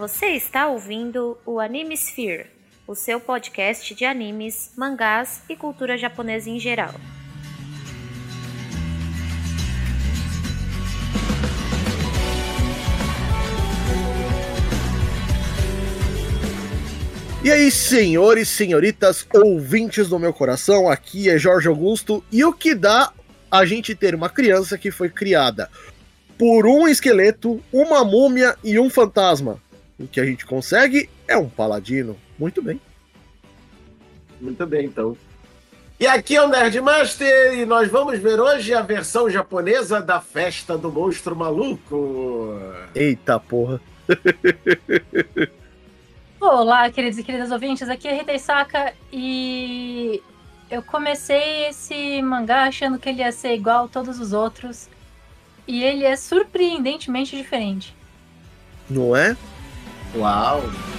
Você está ouvindo o Animesphere, o seu podcast de animes, mangás e cultura japonesa em geral. E aí, senhores, senhoritas, ouvintes do meu coração, aqui é Jorge Augusto, e o que dá a gente ter uma criança que foi criada por um esqueleto, uma múmia e um fantasma? O que a gente consegue é um paladino. Muito bem. Muito bem, então. E aqui é o Nerdmaster, e nós vamos ver hoje a versão japonesa da Festa do Monstro Maluco. Eita porra. Olá, queridos e queridas ouvintes, aqui é Rita Isaka e eu comecei esse mangá achando que ele ia ser igual a todos os outros e ele é surpreendentemente diferente. Não é? Uau!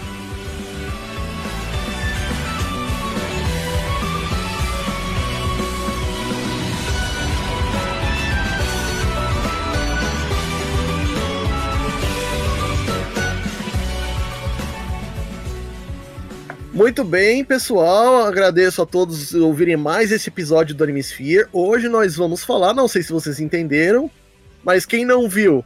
Muito bem, pessoal, agradeço a todos ouvirem mais esse episódio do Animesphere. Hoje nós vamos falar, não sei se vocês entenderam, mas quem não viu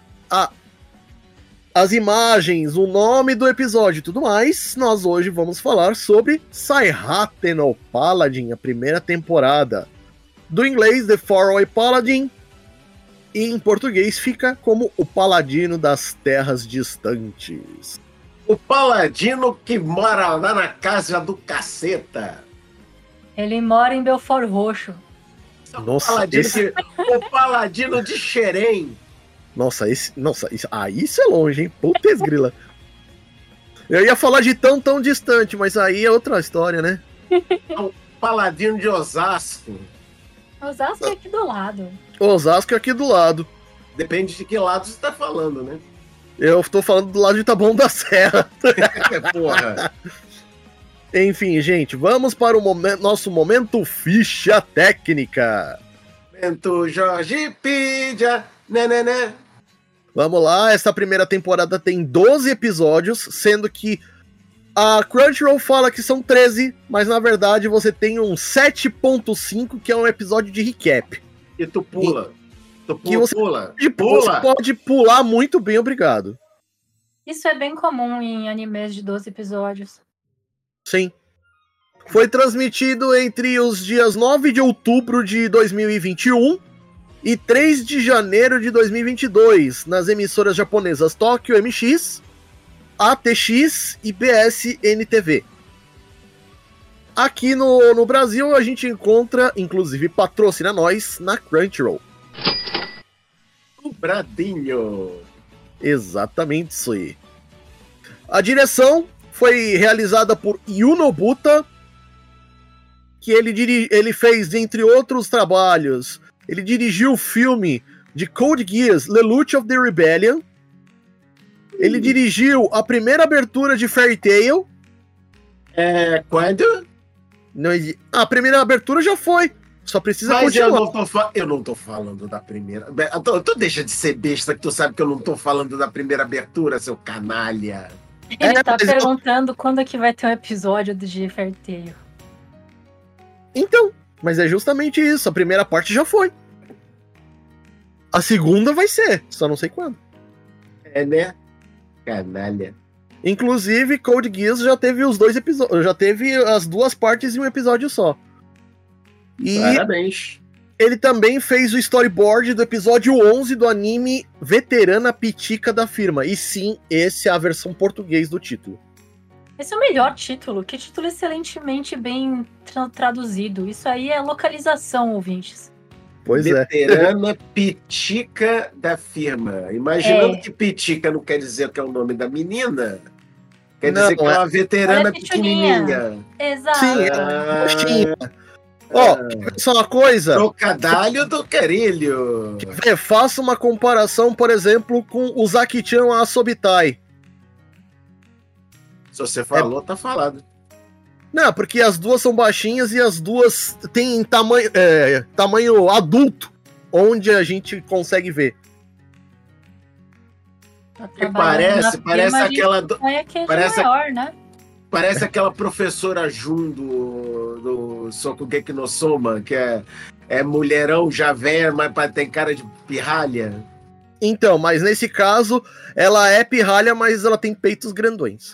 as imagens, o nome do episódio e tudo mais, nós hoje vamos falar sobre Saihate no Paladin, a primeira temporada. Do inglês, The Faraway Paladin, e em português fica como o Paladino das Terras Distantes. O paladino que mora lá na casa do caceta. Ele mora em Belfort Roxo. Nossa, o paladino de Xerém. Isso é longe, hein? Putz grila. Eu ia falar de tão distante, mas aí é outra história, né? O paladino de Osasco. Osasco é aqui do lado. Osasco é aqui do lado. Depende de que lado você tá falando, né? Eu tô falando do lado de Taboão da Serra. Porra. Enfim, gente, vamos para o nosso momento ficha técnica. Momento Jorge Pídia, né. Vamos lá, essa primeira temporada tem 12 episódios, sendo que a Crunchyroll fala que são 13, mas na verdade você tem um 7.5, que é um episódio de recap. E tu pula. Você pode pular muito bem, obrigado. Isso é bem comum em animes de 12 episódios. Sim. Foi transmitido entre os dias 9 de outubro de 2021 e 3 de janeiro de 2022 nas emissoras japonesas Tokyo MX, ATX e BSN-TV. Aqui no Brasil a gente encontra, inclusive patrocina nós, na Crunchyroll. O Bradinho. Exatamente isso aí. A direção foi realizada por Yuno Buta, que ele fez, entre outros trabalhos, ele dirigiu o filme de Code Geass, Lelouch of the Rebellion. Ele dirigiu a primeira abertura de Fairy Tail. Quando? A primeira abertura já foi. Só precisa continuar. Eu não tô falando da primeira. Tu deixa de ser besta, que tu sabe que eu não tô falando da primeira abertura, seu canalha. Ele tá perguntando quando é que vai ter um episódio de Fairy Tail. Então, mas é justamente isso. A primeira parte já foi. A segunda vai ser, só não sei quando. Né? Canalha. Inclusive, Code Geass já teve os 2 episódios. Já teve as 2 partes em um episódio só. E parabéns. Ele também fez o storyboard do episódio 11 do anime Veterana Pitica da Firma. E sim, esse é a versão português do título. Esse é o melhor título. Que título excelentemente bem traduzido. Isso aí é localização, ouvintes. Pois Veterana Pitica da Firma. Imaginando que Pitica não quer dizer que é o nome da menina. Quer dizer que é uma veterana pequenininha. Exato. Sim, é só uma coisa. Trocadalho do carilho. Faça uma comparação, por exemplo, com o Zaki-chan Asobitai. Se você falou, tá falado. Não, porque as duas são baixinhas e as duas têm tamanho adulto, onde a gente consegue ver. Tá Que parece aquela. Parece maior, né? Parece aquela professora Jun do Sokugeki no Soma, que é mulherão, já velha, mas tem cara de pirralha. Então, mas nesse caso, ela é pirralha, mas ela tem peitos grandões.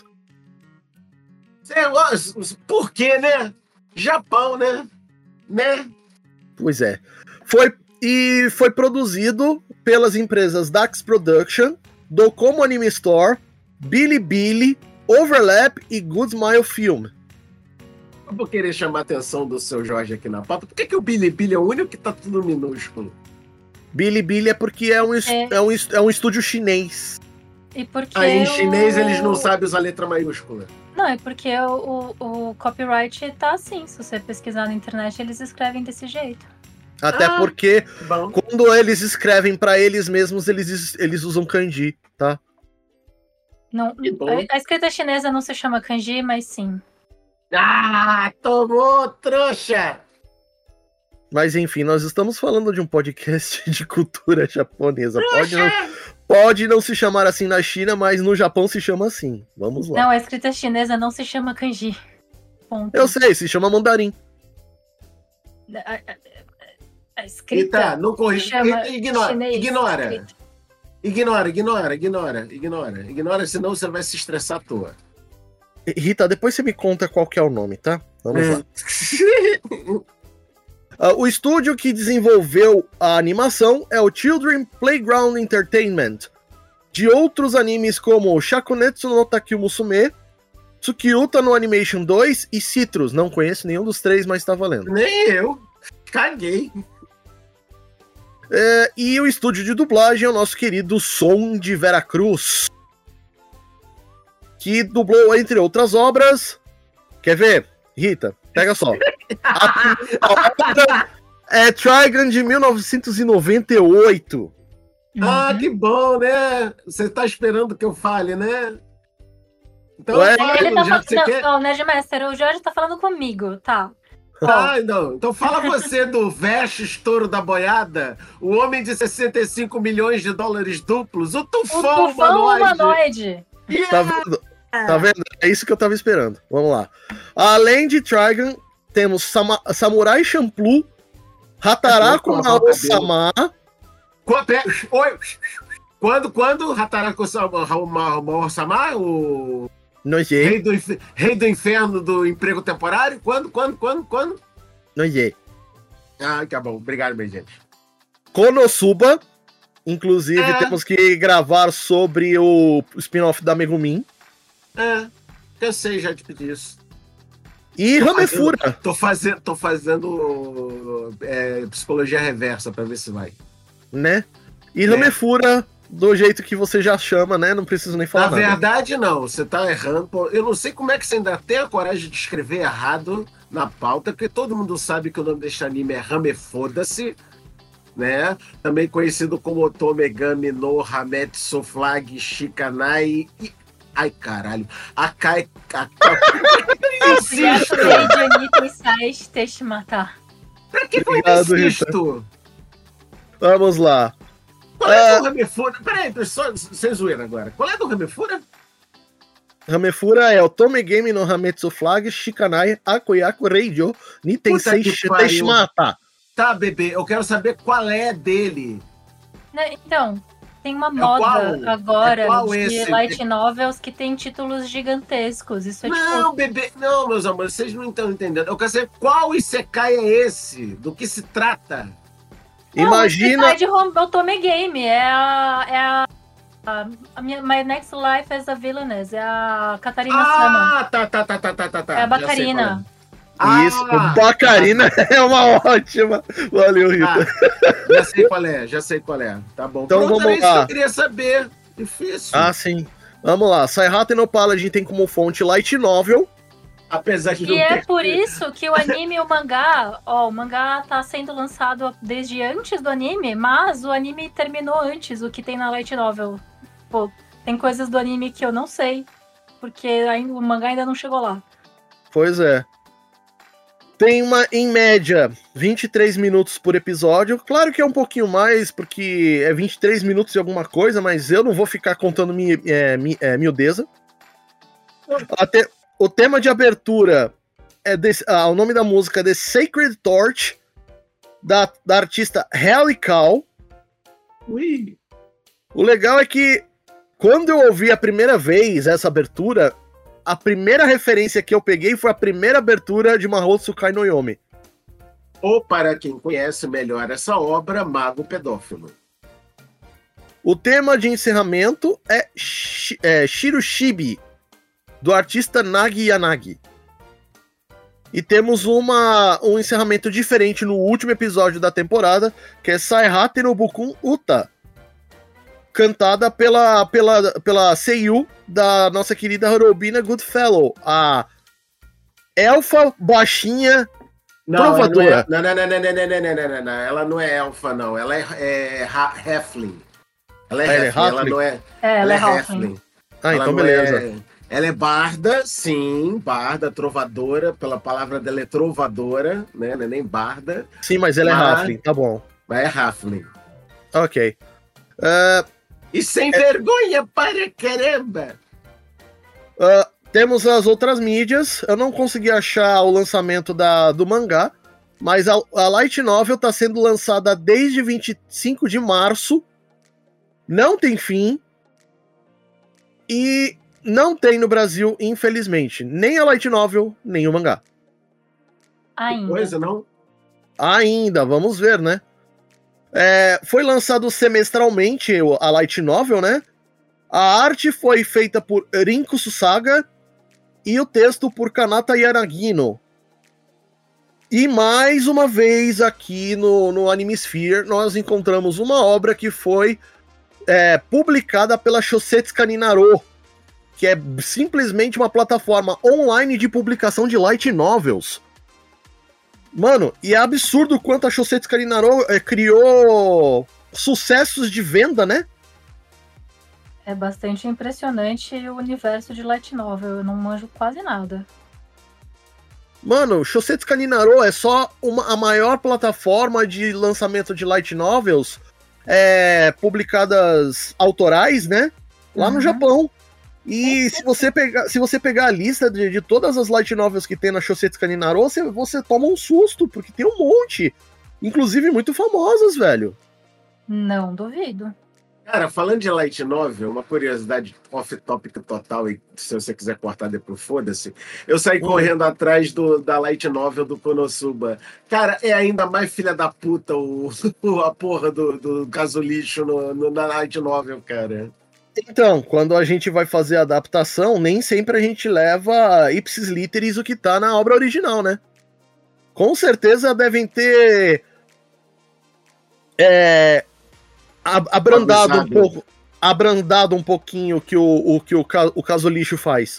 Por quê, né? Japão, né? Pois é. Foi produzido pelas empresas Dax Production, Docomo Anime Store, Bilibili, Overlap e Good Smile Film. Eu vou querer chamar a atenção do seu Jorge aqui na pauta. Por que o Bilibili é o único que tá tudo minúsculo? Bilibili é porque é um estúdio chinês. E porque aí em chinês eles não sabem usar letra maiúscula. Não, é porque o copyright tá assim. Se você pesquisar na internet, eles escrevem desse jeito. Até porque quando eles escrevem pra eles mesmos, eles usam kanji, tá? Não, a escrita chinesa não se chama kanji, mas sim. Tomou, trouxa! Mas enfim, nós estamos falando de um podcast de cultura japonesa. Pode não se chamar assim na China, mas no Japão se chama assim. Vamos lá. Não, a escrita chinesa não se chama kanji. Ponto. Eu sei, se chama mandarim. A escrita não corrige. Ignora. Ignora, senão você vai se estressar à toa. Rita, depois você me conta qual que é o nome, tá? Vamos lá. O estúdio que desenvolveu a animação é o Children Playground Entertainment, de outros animes como Shakunetsu no Takyu Musume, Tsukiuta no Animation 2 e Citrus. Não conheço nenhum dos três, mas tá valendo. Nem eu. Caguei. E o estúdio de dublagem é o nosso querido Som de Veracruz, que dublou, entre outras obras... Quer ver? Rita, pega só. A obra é Trigun de 1998. Que bom, né? Você tá esperando que eu fale, né? Então, Não, Nerdmaster, o Jorge tá falando comigo, tá? Não. Então fala você do Vestes Touro da Boiada, o homem de 65 milhões de dólares duplos, o Tufão Humanoide. Yeah! Tá vendo? Tá vendo? É isso que eu tava esperando. Vamos lá. Além de Trigun, temos Samurai Champloo, Hataraku Mao-sama. Quando Hataraku Mao-sama, o rei do inferno do emprego temporário? Quando? Noie. Tá bom. Obrigado, minha gente. Konosuba. Inclusive, temos que gravar sobre o spin-off da Megumin. Cansei já de pedir isso. E Ramefura. Tô fazendo psicologia reversa pra ver se vai. Né? E Ramefura, do jeito que você já chama, né? Não preciso nem falar nada. Na verdade, não. Você tá errando. Eu não sei como é que você ainda tem a coragem de escrever errado na pauta, porque todo mundo sabe que o nome deste anime é Ramefoda-se, né? Também conhecido como Otomegami no Hametsu Flag Shikanai e... Ai, caralho. Insisto. Pra que foi insisto? Vamos lá. Qual é do Ramefura? Peraí, só sem zoeira agora. Qual é do Ramefura? Ramefura é o Tomegami no Hametsu Flag Shikanai Akoyaku Reijo Nitensei Shiteshimata. Tá, bebê, eu quero saber qual é dele. Então, tem uma moda agora de light novels que tem títulos gigantescos. Isso é bebê, não, meus amores, vocês não estão entendendo. Eu quero saber qual Isekai é esse, do que se trata. Imagina. É de Otomegami, My Next Life as a Villainess, é a Katarina Sama. Tá. É a Bacarina. Isso, Bacarina é uma ótima. Valeu, Rita. Já sei qual é. Tá bom. Então vamos lá. Isso que eu queria saber. Difícil. Sim. Vamos lá. Saihata no Paladin tem como fonte light novel. Apesar de não ter... é por isso que o anime e o mangá... o mangá tá sendo lançado desde antes do anime, mas o anime terminou antes, o que tem na light novel. Pô, tem coisas do anime que eu não sei, porque o mangá ainda não chegou lá. Pois é. Tem em média, 23 minutos por episódio. Claro que é um pouquinho mais, porque é 23 minutos e alguma coisa, mas eu não vou ficar contando miudeza. O tema de abertura o nome da música é The Sacred Torch, da artista Hallie Cow. Ui. O legal é que, quando eu ouvi a primeira vez essa abertura, a primeira referência que eu peguei foi a primeira abertura de Mahou Tsukai no Yomi. Ou, para quem conhece melhor essa obra, Mago Pedófilo. O tema de encerramento é Shiroshibi, do artista Nagi Yanagi. E temos um encerramento diferente no último episódio da temporada, que é Saihate no Bukun Uta, cantada pela seiyuu da nossa querida Robina Goodfellow, a elfa baixinha trovadora. Não. Ela não é elfa, não. Ela é halfling. Ela é halfling. Ela não é... ela é halfling. Então beleza. Ela é barda, sim, barda, trovadora, pela palavra dela é trovadora, né? Não é nem barda. Sim, mas ela é halfling, tá bom. Mas é halfling. Ok. E sem vergonha para caramba! Temos as outras mídias. Eu não consegui achar o lançamento do mangá, mas a Light Novel está sendo lançada desde 25 de março. Não tem fim. E não tem no Brasil, infelizmente. Nem a Light Novel, nem o mangá. Ainda. Coisa, não? Ainda, vamos ver, né? Foi lançado semestralmente a Light Novel, né? A arte foi feita por Rinko Susaga e o texto por Kanata Yanagino. E mais uma vez aqui no Animesphere nós encontramos uma obra que foi publicada pela Shosetsuka Ninaro, que é simplesmente uma plataforma online de publicação de light novels. Mano, e é absurdo quanto a Shosetsuka Ninaro criou sucessos de venda, né? É bastante impressionante o universo de light novel, eu não manjo quase nada. Mano, Shosetsuka Ninaro é só a maior plataforma de lançamento de light novels publicadas autorais, né? Lá no Japão. E se você pegar a lista de todas as light novels que tem na Shosetsuka Ninaro, você toma um susto, porque tem um monte. Inclusive muito famosas, velho. Não duvido. Cara, falando de light novel, uma curiosidade off-topic total, e se você quiser cortar depois, foda-se. Eu saí correndo atrás da light novel do Konosuba. Cara, é ainda mais filha da puta a porra do caso lixo na light novel, cara. Então, quando a gente vai fazer a adaptação, nem sempre a gente leva ipsis literis o que tá na obra original, né? Com certeza devem ter abrandado um pouquinho o que o caso lixo faz.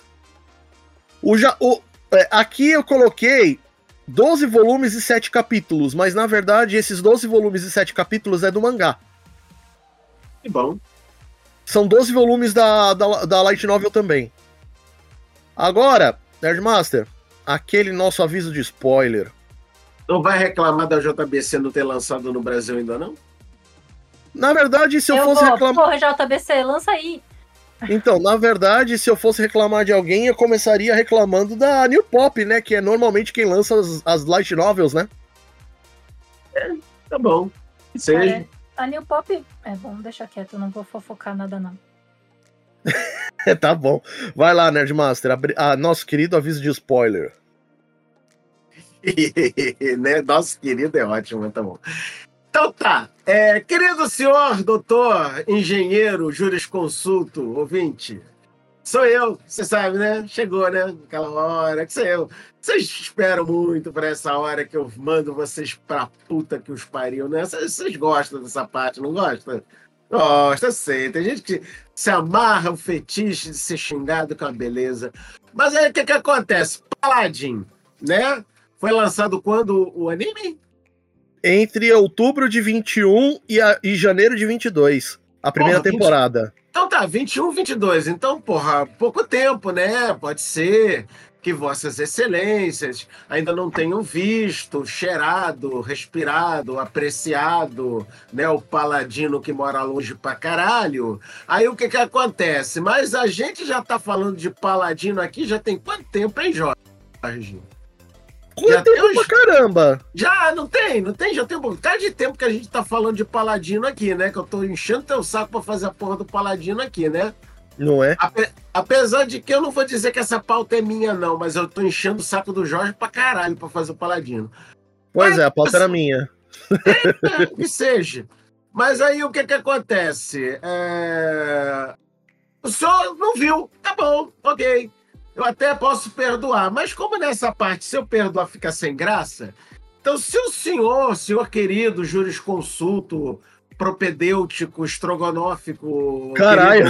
Aqui eu coloquei 12 volumes e 7 capítulos, mas na verdade esses 12 volumes e 7 capítulos é do mangá. Que bom. São 12 volumes da Light Novel também. Agora, Nerdmaster, aquele nosso aviso de spoiler. Não vai reclamar da JBC não ter lançado no Brasil ainda, não? Na verdade, se eu fosse reclamar... Porra, JBC, lança aí! Então, na verdade, se eu fosse reclamar de alguém, eu começaria reclamando da New Pop, né? Que é normalmente quem lança as Light Novels, né? Tá bom. Seja... A New Pop... vamos deixar quieto, eu não vou fofocar nada, não. Tá bom. Vai lá, Nerdmaster. Nosso querido aviso de spoiler. Né? Nosso querido é ótimo, tá bom. Então tá. Querido senhor, doutor, engenheiro, jurisconsulto, ouvinte, sou eu, você sabe, né? Chegou, né? Aquela hora que sou eu. Vocês esperam muito pra essa hora que eu mando vocês pra puta que os pariu, né? Vocês gostam dessa parte, não gostam? Gosta, sei. Tem gente que se amarra o fetiche de ser xingado com a beleza. Mas aí o que acontece? Paladin, né? Foi lançado quando o anime? Entre outubro de 21 e janeiro de 22. A primeira temporada. Então tá, 21, 22. Então, porra, pouco tempo, né? Pode ser que vossas excelências ainda não tenham visto, cheirado, respirado, apreciado, né, o paladino que mora longe pra caralho. Aí o que que acontece? Mas a gente já tá falando de paladino aqui já tem quanto tempo, hein, Jorge? Quanto tempo pra caramba? Já, não tem? Já tem um bocado de tempo que a gente tá falando de paladino aqui, né? Que eu tô enchendo teu saco pra fazer a porra do paladino aqui, né? Não é? Apesar de que eu não vou dizer que essa pauta é minha, não, mas eu tô enchendo o saco do Jorge pra caralho pra fazer o paladino. Pois é, a pauta era minha. Que seja. Mas aí o que que acontece? O senhor não viu, tá bom, ok. Eu até posso perdoar, mas como nessa parte, se eu perdoar, fica sem graça, então se o senhor querido, jurisconsulto, propedêutico, estrogonófico, caralho,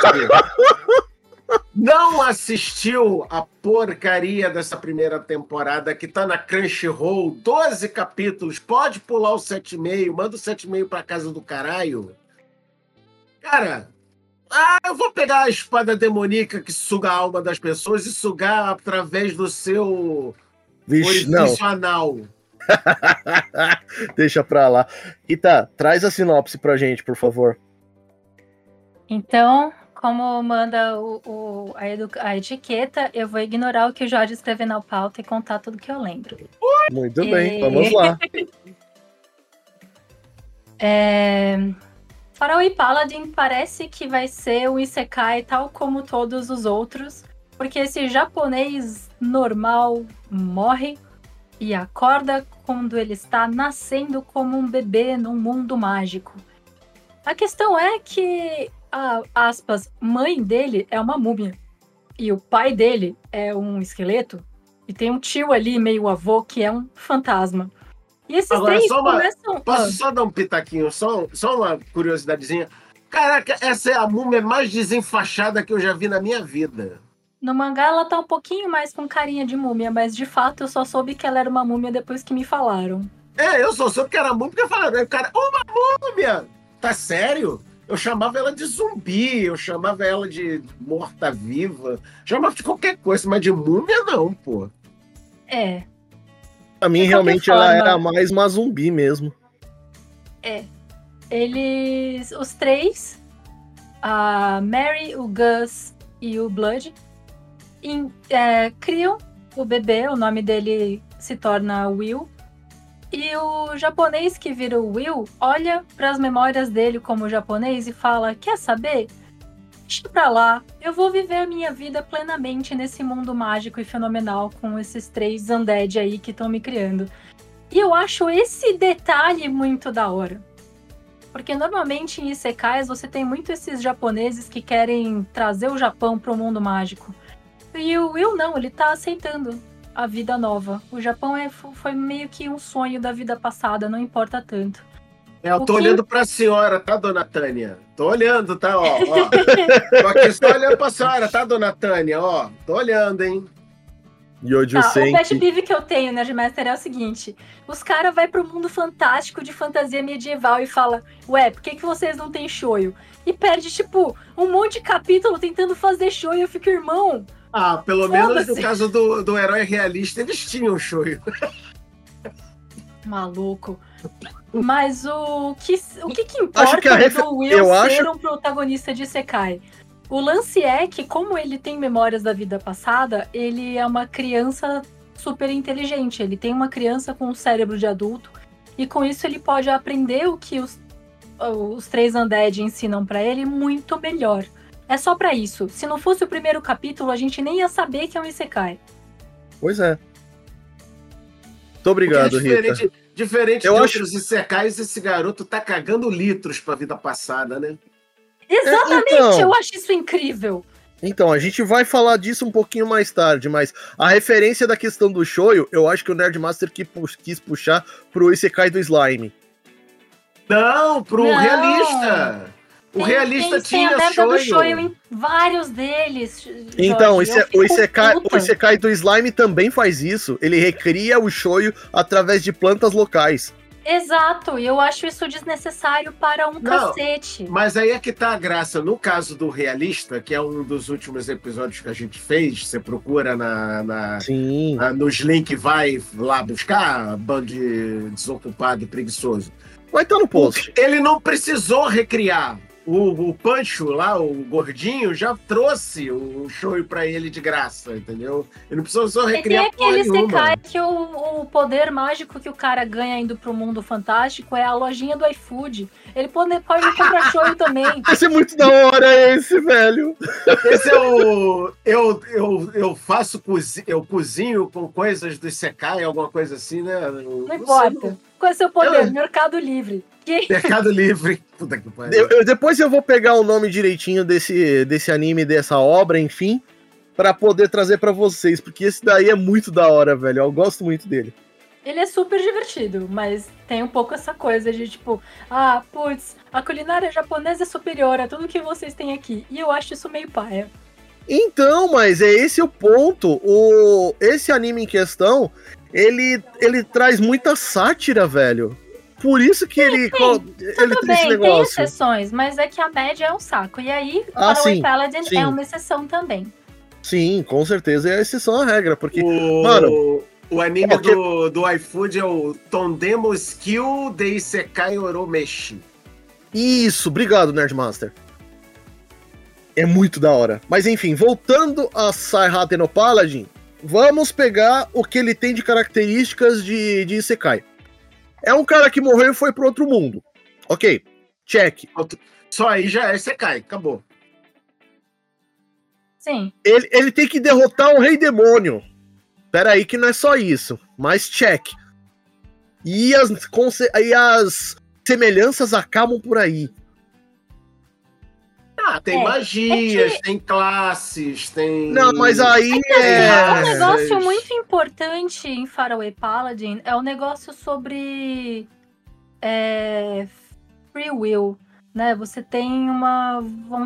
não assistiu a porcaria dessa primeira temporada que tá na Crunchyroll, 12 capítulos, pode pular o 7,5, manda o 7,5 pra casa do caralho. Cara, eu vou pegar a espada demoníaca que suga a alma das pessoas e sugar através do seu orifício anal. Deixa pra lá. Rita, traz a sinopse pra gente, por favor. Então, como manda a etiqueta, eu vou ignorar o que o Jorge escreveu na pauta e contar tudo que eu lembro. Muito bem, vamos lá. Faraó Paladin parece que vai ser um isekai tal como todos os outros, porque esse japonês normal morre e acorda quando ele está nascendo como um bebê num mundo mágico. A questão é que a, aspas, mãe dele é uma múmia e o pai dele é um esqueleto e tem um tio ali, meio avô, que é um fantasma. E esses agora, três começam... Posso só dar um pitaquinho? Só uma curiosidadezinha. Caraca, essa é a múmia mais desenfaixada que eu já vi na minha vida. No mangá ela tá um pouquinho mais com carinha de múmia, mas de fato eu só soube que ela era uma múmia depois que me falaram. Eu só soube que era múmia porque falaram, cara, uma múmia! Tá sério? Eu chamava ela de zumbi, eu chamava ela de morta-viva, chamava de qualquer coisa, mas de múmia não, pô. Pra mim, realmente, ela era mais uma zumbi mesmo. Eles, os três, a Mary, o Gus e o Blood, criam o bebê, o nome dele se torna Will. E o japonês que vira o Will olha para as memórias dele como japonês e fala: quer saber? Deixa pra lá, eu vou viver a minha vida plenamente nesse mundo mágico e fenomenal com esses três undead aí que estão me criando. E eu acho esse detalhe muito da hora. Porque normalmente em isekais você tem muito esses japoneses que querem trazer o Japão pro mundo mágico. E o Will não, ele tá aceitando a vida nova. O Japão foi meio que um sonho da vida passada, não importa tanto. Eu tô olhando pra senhora, tá, dona Tânia? Tô olhando, tá, ó. Tô aqui só olhando pra senhora, tá, dona Tânia? Ó, tô olhando, hein? O pet peeve que eu tenho, né, de Master, é o seguinte: os caras vão pro mundo fantástico de fantasia medieval e fala: ué, por que vocês não tem shoyu? E perde, tipo, um monte de capítulo tentando fazer shoyu. Eu fico, irmão. Pelo menos no caso do herói realista, eles tinham shoyu. Maluco. Mas o que importa do Will ser um protagonista de Isekai? O lance é que, como ele tem memórias da vida passada, ele é uma criança super inteligente. Ele tem uma criança com um cérebro de adulto. E com isso ele pode aprender o que os três undead ensinam pra ele muito melhor. É só pra isso. Se não fosse o primeiro capítulo, a gente nem ia saber que é um Isekai. Pois é. Muito obrigado, Rita. Diferente de outros Isekais, esse garoto tá cagando litros pra vida passada, né? Exatamente, então, eu acho isso incrível. Então, a gente vai falar disso um pouquinho mais tarde, mas a referência da questão do shoyu, eu acho que o Nerdmaster quis puxar pro Isekai do Slime. Não, pro realista. O realista tinha shoyu em vários deles. Então, o Isekai do Slime também faz isso. Ele recria o shoyu através de plantas locais. Exato, e eu acho isso desnecessário para um cacete. Mas aí é que tá a graça. No caso do Realista, que é um dos últimos episódios que a gente fez, você procura Sim. nos links, vai lá buscar, bando de desocupado e preguiçoso. Vai estar no post. Ele não precisou recriar. O Pancho lá, o gordinho, já trouxe o show pra ele de graça, entendeu? Ele não precisou recriar porra nenhuma. E tem aquele Sekai que o poder mágico que o cara ganha indo pro mundo fantástico é a lojinha do iFood. Ele pode comprar show também. Esse é muito da hora, velho. Esse é o... Eu faço... Eu cozinho com coisas do Sekai, alguma coisa assim, né? Não importa. Qual é o seu poder? Mercado Livre. Mercado Livre. Puta que pariu. Depois eu vou pegar o nome direitinho desse anime, dessa obra, enfim, pra poder trazer pra vocês, porque esse daí é muito da hora, velho. Eu gosto muito dele. Ele é super divertido, mas tem um pouco essa coisa de tipo, putz, a culinária japonesa é superior a tudo que vocês têm aqui. E eu acho isso meio paia. Então, mas esse é o ponto. Esse anime em questão, ele traz muita sátira, velho. Por isso que ele tem esse negócio. Tem exceções, mas é que a média é um saco. E aí, Faraway Paladin é uma exceção também. Sim, com certeza é a exceção à regra, porque, mano... O anime do iFood é o Tondemo Skill de Isekai Oromeshi. Isso, obrigado, Nerdmaster. É muito da hora. Mas enfim, voltando a Saihaten no Paladin, vamos pegar o que ele tem de características de Isekai. É um cara que morreu e foi pro outro mundo. Ok, check. Só aí já é Isekai, acabou. Sim. Ele tem que derrotar um rei demônio. Pera aí que não é só isso, mas check. E as semelhanças acabam por aí. Tem magias, tem classes, tem... Não, mas aí um negócio muito importante em Faraway Paladin é o negócio sobre free will, né? Você tem uma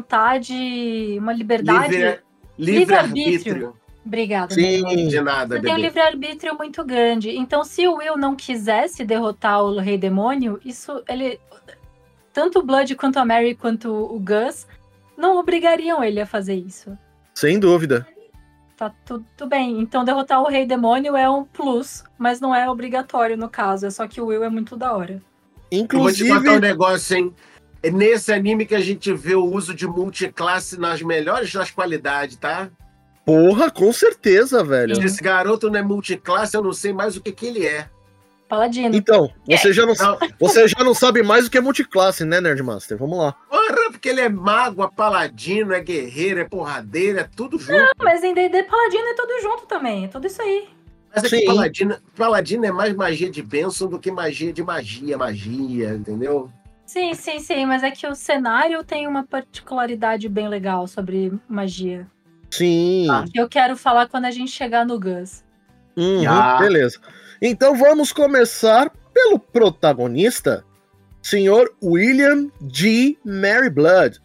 vontade, uma liberdade... Livre-arbítrio. Obrigada. Sim, de nada, Você tem um livre-arbítrio muito grande. Então, se o Will não quisesse derrotar o Rei Demônio, tanto o Blood quanto a Mary quanto o Gus não obrigariam ele a fazer isso. Sem dúvida. Tá tudo bem. Então, derrotar o Rei Demônio é um plus, mas não é obrigatório no caso. É só que o Will é muito da hora. Inclusive... Eu vou te contar um negócio, hein? É nesse anime que a gente vê o uso de multiclasse nas melhores das qualidades, tá? Porra, com certeza, velho. Se esse garoto não é multiclasse, eu não sei mais o que ele é. Paladino. Então, você já não sabe mais o que é multiclasse, né, Nerdmaster? Vamos lá. Porra, porque ele é mago, é paladino, é guerreiro, é porradeiro, é tudo junto. Não, mas em D&D Paladino é tudo junto também, é tudo isso aí. Mas é que paladino é mais magia de bênção do que magia de magia, entendeu? Sim, mas é que o cenário tem uma particularidade bem legal sobre magia. Sim. Que eu quero falar quando a gente chegar no Gus. Beleza. Então vamos começar pelo protagonista, Sr. William G. Merryblood.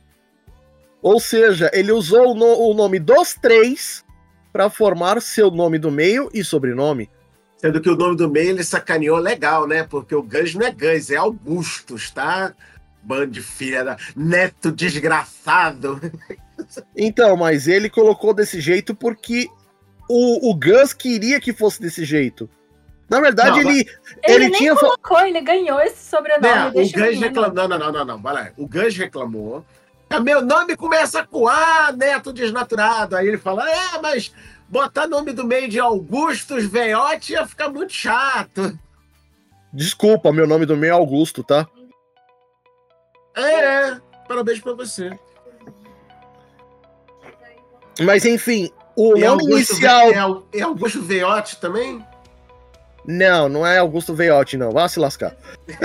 Ou seja, ele usou o nome dos três para formar seu nome do meio e sobrenome. Sendo que o nome do meio ele sacaneou legal, né? Porque o Gus não é Gus, é Augustus, tá? Bando de filha da... Neto desgraçado. Então, mas ele colocou desse jeito porque o Gus queria que fosse desse jeito. Na verdade, ele nem tinha... colocou, ele ganhou esse sobrenome. O Gus reclamou. Não, vai lá. O Gus reclamou. Meu nome começa com A, Neto desnaturado. Aí ele fala, mas botar nome do meio de Augustus Veiotti ia ficar muito chato. Desculpa, meu nome do meio é Augusto, tá? Parabéns pra você. Mas enfim, o nome inicial... É Augusto Veiotti também? Não é Augusto Veiotti, não. Vá se lascar.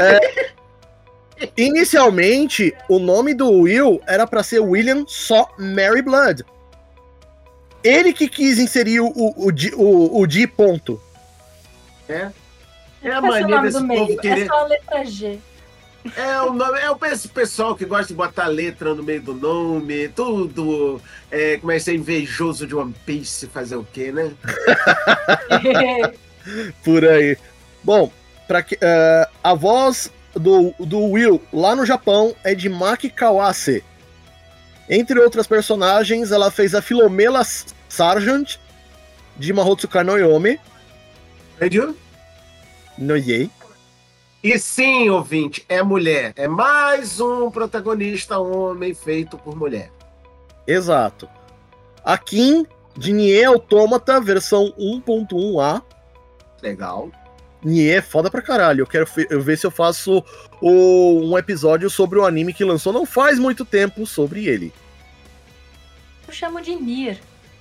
Inicialmente, o nome do Will era pra ser William só Merryblood. Ele que quis inserir o D ponto. É a mania desse povo querer... É só a letra G. Esse pessoal que gosta de botar letra no meio do nome, tudo. Como é ser invejoso de One Piece, fazer o quê, né? Por aí. Bom, A voz do Will lá no Japão é de Maki Kawase. Entre outras personagens, ela fez a Philomela Sargent de Mahotsuka no Yome. Entendeu? Noyei. E sim, ouvinte, é mulher. É mais um protagonista homem feito por mulher. Exato. A Kim de Nier Automata, versão 1.1a. Legal. Nier é foda pra caralho. Eu quero ver se eu faço um episódio sobre o anime que lançou não faz muito tempo sobre ele. Eu chamo de Nier.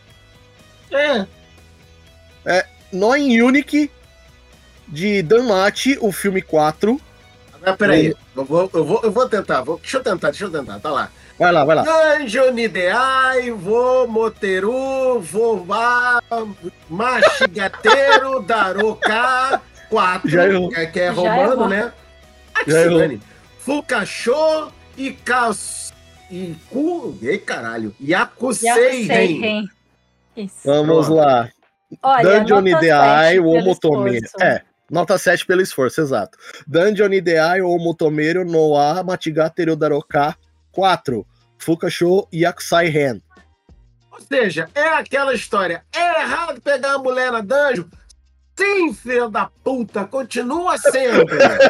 Noin Unique de Danmachi, o filme 4. Agora, peraí. Eu vou tentar. Deixa eu tentar. Tá lá. Vai lá. Dungeon Nideai, vou Moteru, vou Mashigateru, Daroka, 4. Já errou. Que é romano, né? Já errou. Fukasho e Yakusei Ren. Isso. Vamos lá. Olha, Dungeon nota Nideai, 7 o pelo Omotomero. esforço. Nota 7 pelo esforço, exato. Dungeon Nideai, o Omotomero, Noa, Matigateru Daroka, 4. Fukasho Yakusai Ren. Ou seja, é aquela história. É errado pegar a mulher na dungeon? Sim, filha da puta, continua sendo.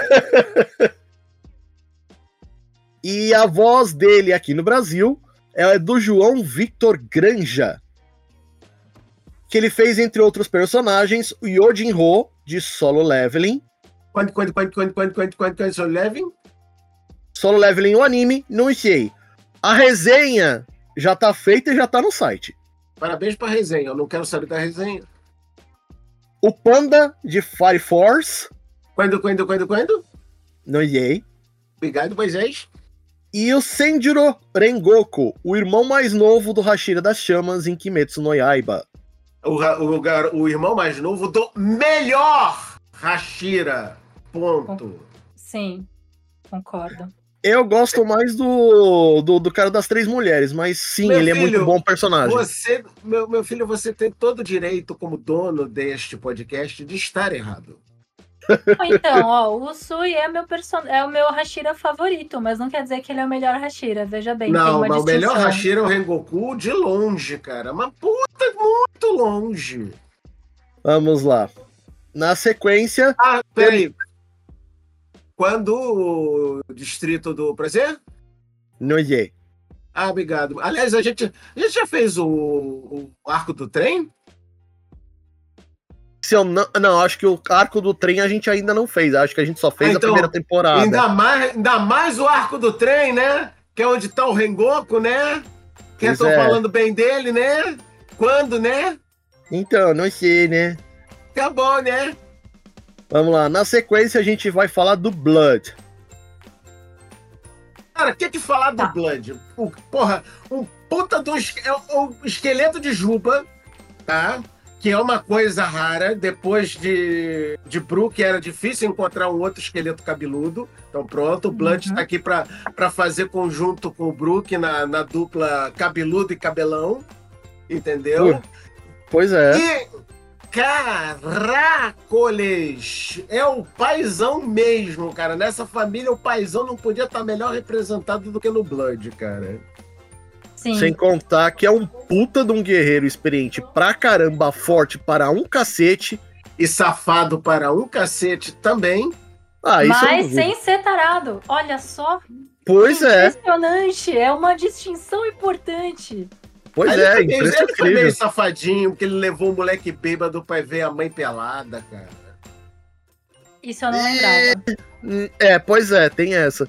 E a voz dele aqui no Brasil é do João Victor Granja, que ele fez, entre outros personagens, o Yojin-Ho, de Solo Leveling. Quando Solo Leveling? Solo Leveling, o anime, não sei. A resenha já tá feita e já tá no site. Parabéns pra resenha, eu não quero saber da resenha. O Panda, de Fire Force. Quando? Não sei. Obrigado, Moisés. E o Senjuro Rengoku, o irmão mais novo do Hashira das Chamas em Kimetsu no Yaiba. O irmão mais novo do melhor Hashira. Ponto. Sim, concordo. Eu gosto mais do cara das 3 mulheres, mas sim, Meu ele filho, é muito bom personagem. Meu filho, você tem todo o direito, como dono deste podcast, de estar errado. Então, o Usui é o meu Hashira favorito, mas não quer dizer que ele é o melhor Hashira, veja bem. tem Não, uma mas o melhor distinção. Hashira é o Rengoku de longe, cara. Mas puta, muito longe. Vamos lá. Na sequência, Ah, peraí. Quando o Distrito do Prazer? Noye. Ah, obrigado. Aliás, a gente já fez o arco do trem? Se eu não, acho que o arco do trem a gente ainda não fez. Acho que a gente só fez então, a primeira temporada. Ainda mais o arco do trem, né? Que é onde tá o Rengoku, né? Que eu tô falando bem dele, né? Quando, né? Então, não sei, né? Tá bom, né? Vamos lá. Na sequência, a gente vai falar do Blood. Cara, o que falar do Blood? Um puta do esqueleto de Juba, tá? Que é uma coisa rara. Depois de Brook, era difícil encontrar um outro esqueleto cabeludo. Então pronto, o Blood tá aqui pra fazer conjunto com o Brook na dupla cabeludo e cabelão. Entendeu? Pois é. E, caracoles! É o paizão mesmo, cara. Nessa família, o paizão não podia estar melhor representado do que no Blood, cara. Sim. Sem contar que é um puta de um guerreiro experiente pra caramba, forte para um cacete. E safado para um cacete também. Mas sem ser tarado. Olha só. Pois é. Impressionante. É uma distinção importante. Pois ele foi meio safadinho, porque ele levou o moleque bêbado pra ver a mãe pelada, cara. Isso eu não lembrava. Pois é, tem essa.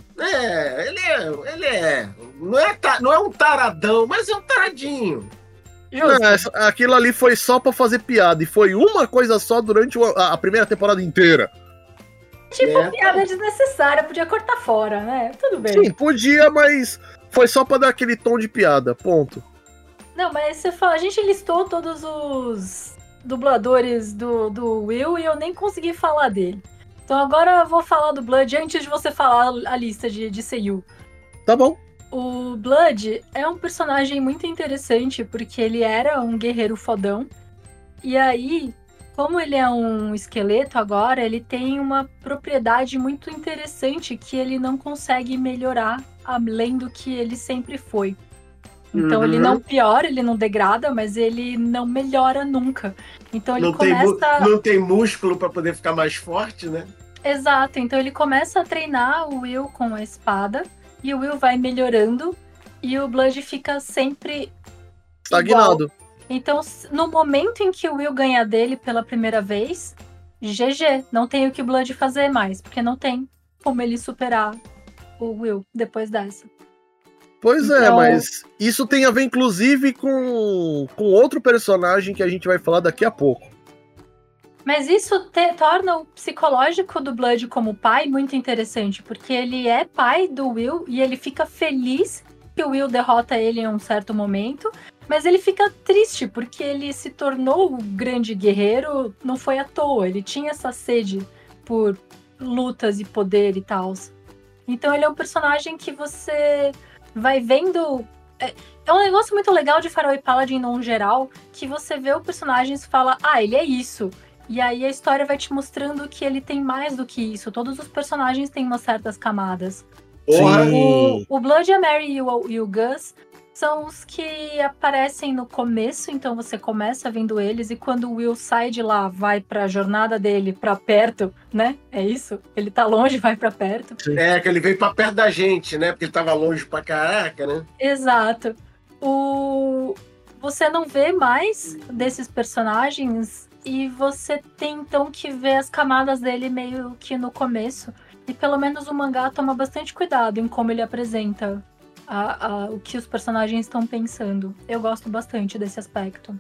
Ele é. Não é um taradão, mas é um taradinho. Justo. Aquilo ali foi só pra fazer piada. E foi uma coisa só durante a primeira temporada inteira. Tipo, piada desnecessária, podia cortar fora, né? Tudo bem. Sim, podia, mas foi só pra dar aquele tom de piada, ponto. Não, mas você fala, a gente listou todos os dubladores do Will e eu nem consegui falar dele. Então agora eu vou falar do Blood antes de você falar a lista de Seiyu. Tá bom. O Blood é um personagem muito interessante porque ele era um guerreiro fodão. E aí Como ele é um esqueleto agora, ele tem uma propriedade muito interessante que ele não consegue melhorar além do que ele sempre foi. Então ele não piora, ele não degrada, mas ele não melhora nunca. Então ele não tem músculo para poder ficar mais forte, né? Exato, então ele começa a treinar o Will com a espada, e o Will vai melhorando, e o Blood fica sempre estagnado. Igual. Então, no momento em que o Will ganha dele pela primeira vez, GG, não tem o que o Blood fazer mais, porque não tem como ele superar o Will depois dessa. Pois é, mas isso tem a ver, inclusive, com outro personagem que a gente vai falar daqui a pouco. Mas isso torna o psicológico do Blood como pai muito interessante, porque ele é pai do Will e ele fica feliz que o Will derrota ele em um certo momento, mas ele fica triste porque ele se tornou o grande guerreiro, não foi à toa, ele tinha essa sede por lutas e poder e tal. Então ele é um personagem que você vai vendo... É um negócio muito legal de Faraway Paladin no geral, que você vê o personagem e fala, ele é isso. E aí a história vai te mostrando que ele tem mais do que isso. Todos os personagens têm umas certas camadas. O Blood, a Mary e o Gus são os que aparecem no começo, então você começa vendo eles, e quando o Will sai de lá, vai pra jornada dele pra perto, né? É isso? Ele tá longe, vai pra perto. É, que ele veio pra perto da gente, né? Porque ele tava longe pra caraca, né? Exato. Você não vê mais desses personagens, e você tem então que ver as camadas dele meio que no começo. E pelo menos o mangá toma bastante cuidado em como ele apresenta o que os personagens estão pensando. Eu gosto bastante desse aspecto.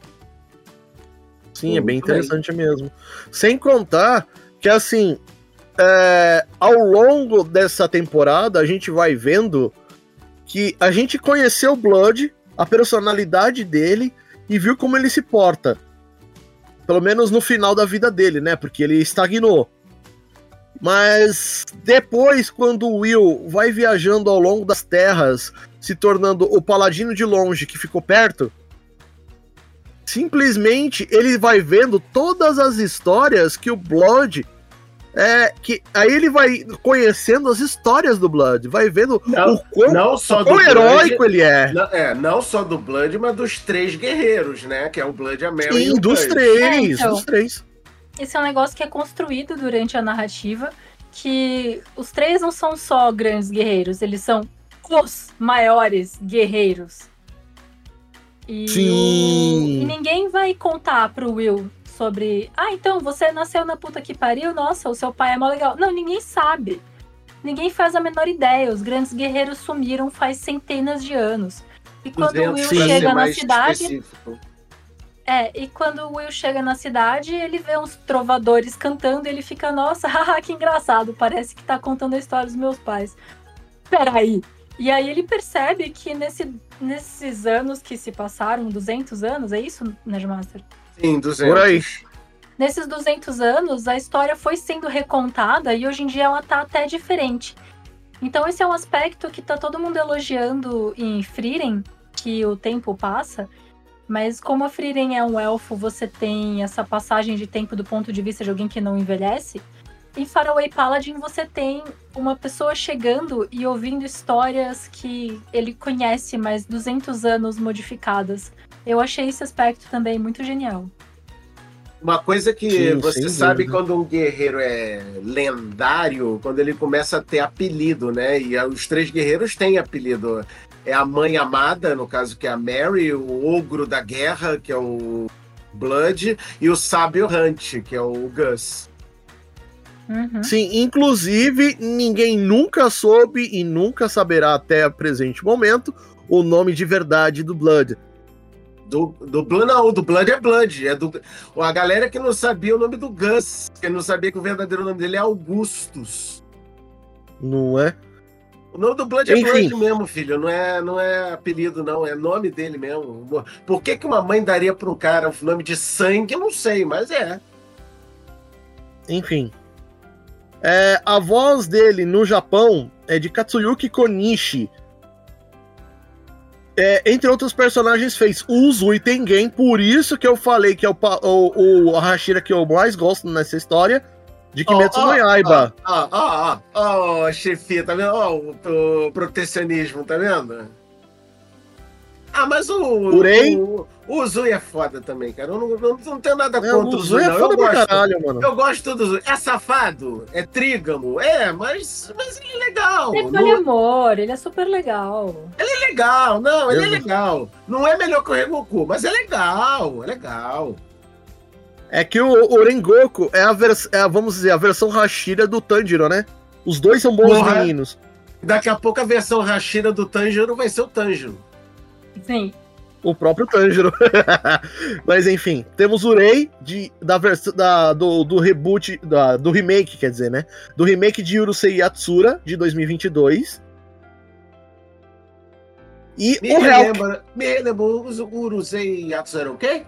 Sim, é bem interessante mesmo. Sem contar que, assim, ao longo dessa temporada, a gente vai vendo que a gente conheceu o Blood, a personalidade dele, e viu como ele se porta. Pelo menos no final da vida dele, né? Porque ele estagnou. Mas depois, quando o Will vai viajando ao longo das terras, se tornando o paladino de longe que ficou perto, simplesmente ele vai vendo todas as histórias que o Blood... que aí ele vai conhecendo as histórias do Blood, vai vendo o quão heróico ele é. Não só do Blood, mas dos 3 guerreiros, né? Que é o Blood, a Mary e Sim, o dos Gus. 3, então, dos 3. Esse é um negócio que é construído durante a narrativa, que os 3 não são só grandes guerreiros, eles são os maiores guerreiros. Sim. E ninguém vai contar pro Will sobre... então, você nasceu na puta que pariu? Nossa, o seu pai é mó legal. Não, ninguém sabe. Ninguém faz a menor ideia. Os grandes guerreiros sumiram faz centenas de anos. E quando o Will chega na cidade... Específico. E quando o Will chega na cidade, ele vê uns trovadores cantando e ele fica, nossa, que engraçado, parece que tá contando a história dos meus pais. Peraí. E aí ele percebe que nesses anos que se passaram, 200 anos, é isso, Nerdmaster? Sim, 200. Por aí. Nesses 200 anos, a história foi sendo recontada e hoje em dia ela tá até diferente. Então esse é um aspecto que tá todo mundo elogiando em Frieren, que o tempo passa, mas como a Frieren é um elfo, você tem essa passagem de tempo do ponto de vista de alguém que não envelhece. Em Faraway Paladin você tem uma pessoa chegando e ouvindo histórias que ele conhece, mas 200 anos modificadas. Eu achei esse aspecto também muito genial. Uma coisa que Sim, você sabe quando um guerreiro é lendário, quando ele começa a ter apelido, né? E os 3 guerreiros têm apelido. É a Mãe Amada, no caso que é a Mary, o Ogro da Guerra, que é o Blood, e o Sábio Hunt, que é o Gus. Uhum. Sim, inclusive, ninguém nunca soube e nunca saberá até o presente momento o nome de verdade do Blood. Do Blood não, o do Blood é Blood. A galera que não sabia o nome do Gus, que não sabia que o verdadeiro nome dele é Augustus. Não é? O nome do Blood é Blood mesmo, filho. Não é apelido, não. É nome dele mesmo. Por que uma mãe daria para um cara o nome de sangue? Eu não sei, mas é. Enfim. A voz dele no Japão é de Katsuyuki Konishi. entre outros personagens, fez o Uzui Tengen, por isso que eu falei que é o Hashira que eu mais gosto nessa história, de Kimetsu no Yaiba. Chefia, tá vendo? O protecionismo, tá vendo? Mas Urei? o Uzui é foda também, cara. Eu não tenho nada contra o Uzui. É foda pra caralho, mano. Eu gosto do Uzui. É safado, é trígamo, mas ele é legal. Ele é poliamor, ele é super legal. Ele é legal, ele é legal. Não é melhor que o Rengoku, mas é legal, é legal. É que o Rengoku é vamos dizer, a versão Hashira do Tanjiro, né? Os dois são bons meninos. Daqui a pouco a versão Hashira do Tanjiro vai ser o Tanjiro. Sim. O próprio Tanjiro. Mas enfim, temos o Rei do reboot, do remake, quer dizer, né? Do remake de Urusei Yatsura, de 2022. E me o relembra, o Urusei Yatsura o quê?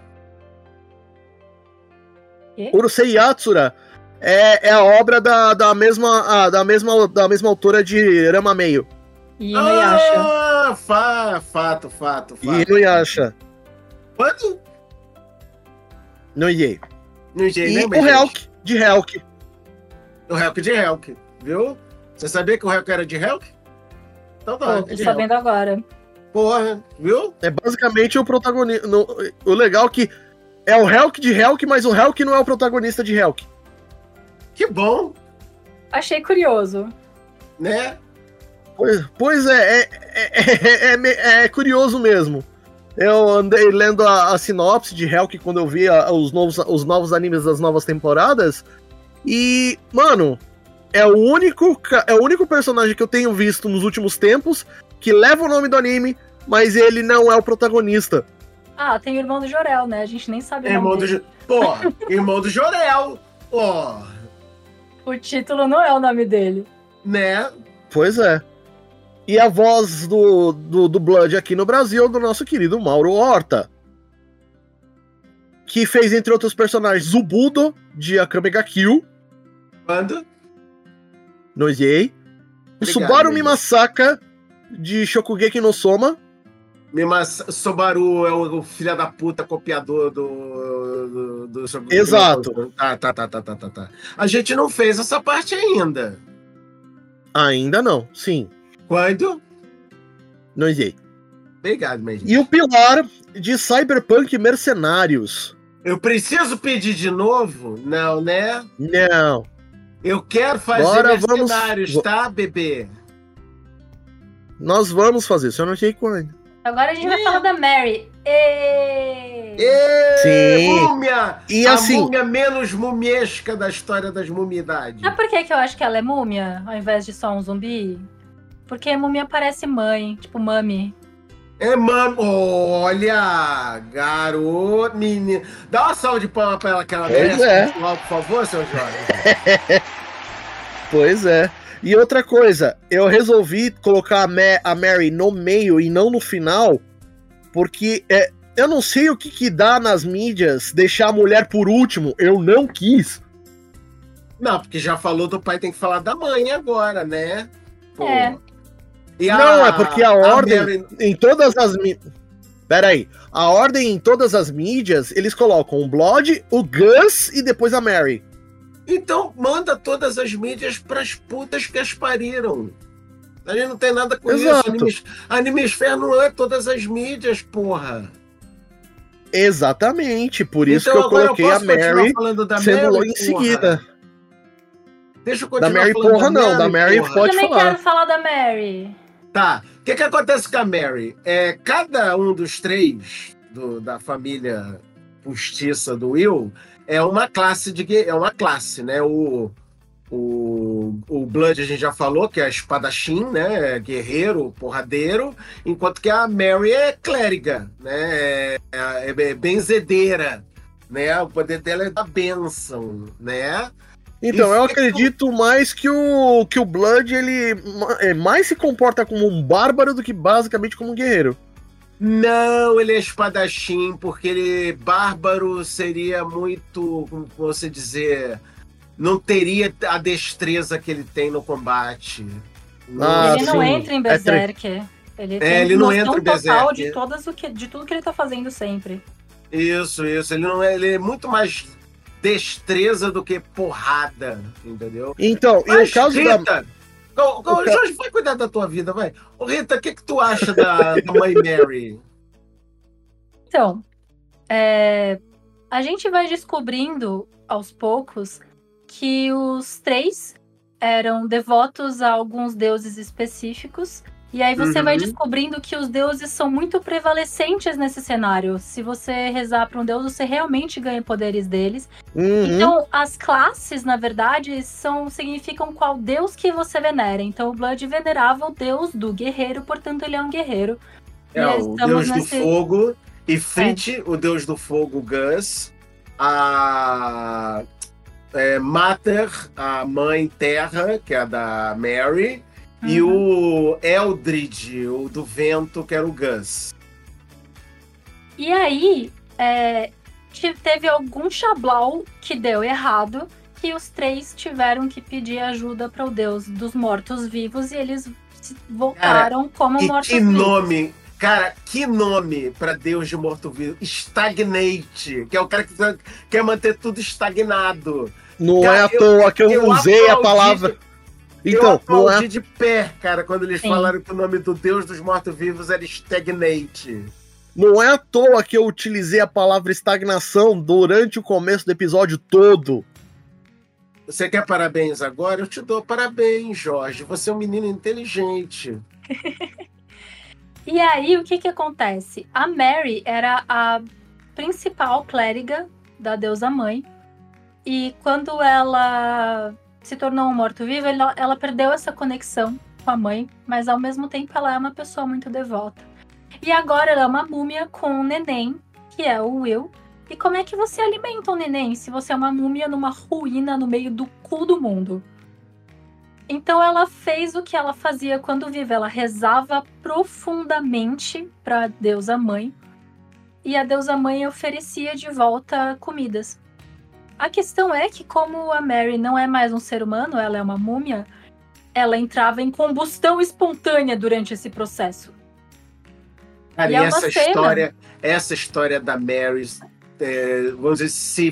Urusei Yatsura é a obra da mesma autora de Rama Meio. Inuyasha. Fato. Inuyasha. Quando? No Yei. E né, o Helk de Helk. O Helk de Helk, viu? Você sabia que o Helk era de Helk? Então tá. Tô sabendo agora. Porra, viu? É basicamente o protagonista. O legal é que é o Helk de Helk, mas o Helk não é o protagonista de Helk. Que bom. Achei curioso. Né? Pois é curioso mesmo. Eu andei lendo a sinopse de Helk quando eu vi os novos animes das novas temporadas. E, mano, é o único personagem que eu tenho visto nos últimos tempos que leva o nome do anime, mas ele não é o protagonista. Tem o irmão do Jorel, né? A gente nem sabe o nome dele. Irmão do Jorel. O título não é o nome dele. Né? Pois é. E a voz do Blood aqui no Brasil é do nosso querido Mauro Horta. Que fez, entre outros personagens, Zubudo, de Akame ga Kill. Quando? No Yei. O Subaru Mimasaka, de Shokugeki no Soma. Subaru é o filho da puta copiador do Shokugeki. Exato. Tá. A gente não fez essa parte ainda. Ainda não, sim. Quando? No Yei. Obrigado, meu gente. E o pilar de Cyberpunk Mercenários. Eu preciso pedir de novo? Não, né? Não. Eu quero fazer Mercenários, tá, bebê? Nós vamos fazer, só não sei quando. Agora a gente vai falar da Mary. Sim. Múmia! E a assim, múmia menos mumiesca da história das mumiedades. Sabe por que eu acho que ela é múmia, ao invés de só um zumbi? Porque a múmia parece mãe, tipo mami. Olha, garoto, menino. Dá uma salva de palmas pra ela que ela merece, por favor, seu Jorge. Pois é. E outra coisa, eu resolvi colocar a Mary no meio e não no final, porque eu não sei o que dá nas mídias deixar a mulher por último. Eu não quis. Não, porque já falou do pai, tem que falar da mãe agora, né? Pô. Não, é porque a ordem Mary... em todas as mídias... Peraí. A ordem em todas as mídias, eles colocam o Blood, o Gus e depois a Mary. Então manda todas as mídias pras putas que as pariram. A gente não tem nada com isso. Animesfera não é todas as mídias, porra. Exatamente. Por isso que eu coloquei a Mary sendo logo em seguida. Deixa eu continuar da Mary, porra, não. Da Mary pode falar. Eu também quero falar da Mary. Tá. O que acontece com a Mary? Cada um dos três da família postiça do Will é uma classe, né? O Blood a gente já falou, que é espadachim, né? Guerreiro, porradeiro, enquanto que a Mary é clériga, né? É benzedeira, né? O poder dela é da bênção, né? Então, eu acredito mais que o Blood, ele mais se comporta como um bárbaro do que basicamente como um guerreiro. Não, ele é espadachim, porque ele bárbaro seria muito, como você dizer, não teria a destreza que ele tem no combate. Ele não entra em Berserk. Ele tem ele não noção entra em total Berserk. de tudo que ele tá fazendo sempre. Isso. Ele é muito mais destreza do que porrada, entendeu? Então, e Mas, o caso Rita, Jorge, vai cuidar da tua vida, vai. Ô, Rita, o que tu acha da mãe Mary? Então, a gente vai descobrindo aos poucos que os três eram devotos a alguns deuses específicos. E aí você vai descobrindo que os deuses são muito prevalecentes nesse cenário. Se você rezar para um deus, você realmente ganha poderes deles. Então, as classes, na verdade, significam qual deus que você venera. Então, o Blood venerava o deus do guerreiro, portanto, ele é um guerreiro. O deus do fogo. E Frit, o deus do fogo, Gus. A Mater, a mãe terra, que é a da Mary. E o Eldrid, o do vento, que era o Gus. E aí, teve algum chablau que deu errado, que os três tiveram que pedir ajuda para o deus dos mortos-vivos, e eles voltaram como mortos-vivos. Nome! Cara, que nome para deus de morto-vivo? Stagnate, que é o cara que quer manter tudo estagnado. Não é à toa que eu usei a palavra... Então, eu aplaudi de pé, cara, quando eles falaram que o nome do deus dos mortos-vivos era Stagnate. Não é à toa que eu utilizei a palavra estagnação durante o começo do episódio todo. Você quer parabéns agora? Eu te dou parabéns, Jorge. Você é um menino inteligente. E aí, o que acontece? A Mary era a principal clériga da deusa mãe. E quando ela se tornou um morto-vivo, ela perdeu essa conexão com a mãe, mas ao mesmo tempo ela é uma pessoa muito devota. E agora ela é uma múmia com um neném, que é o Will. E como é que você alimenta um neném se você é uma múmia numa ruína no meio do cu do mundo? Então ela fez o que ela fazia quando viva. Ela rezava profundamente para a deusa mãe. E a deusa mãe oferecia de volta comidas. A questão é que, como a Mary não é mais um ser humano, ela é uma múmia, ela entrava em combustão espontânea durante esse processo. Cara, e essa história da Mary, vamos dizer, se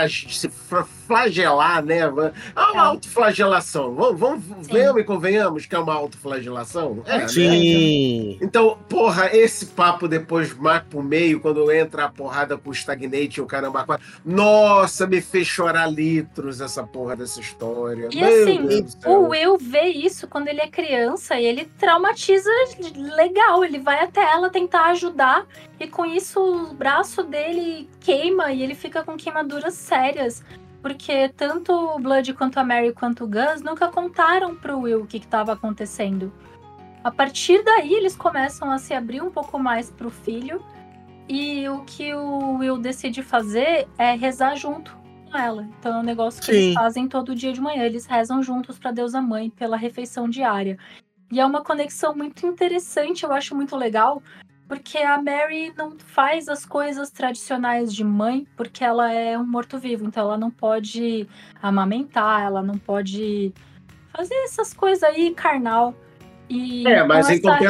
flagelar, né? É uma autoflagelação. Vamos e convenhamos que é uma autoflagelação? Sim. Né? Então, porra, esse papo depois, mais pro meio, quando entra a porrada com o Stagnate e o caramba, nossa, me fez chorar litros essa porra dessa história. E assim, o Will vê isso quando ele é criança e ele traumatiza legal. Ele vai até ela tentar ajudar e com isso o braço dele queima e ele fica com queimaduras sérias. Porque tanto o Blood quanto a Mary quanto o Gus nunca contaram pro Will o que estava acontecendo. A partir daí, eles começam a se abrir um pouco mais pro filho. E o que o Will decide fazer é rezar junto com ela. Então é um negócio que eles fazem todo dia de manhã. Eles rezam juntos pra deusa mãe pela refeição diária. E é uma conexão muito interessante, eu acho muito legal. Porque a Mary não faz as coisas tradicionais de mãe, porque ela é um morto-vivo. Então ela não pode amamentar, ela não pode fazer essas coisas aí carnal. E mas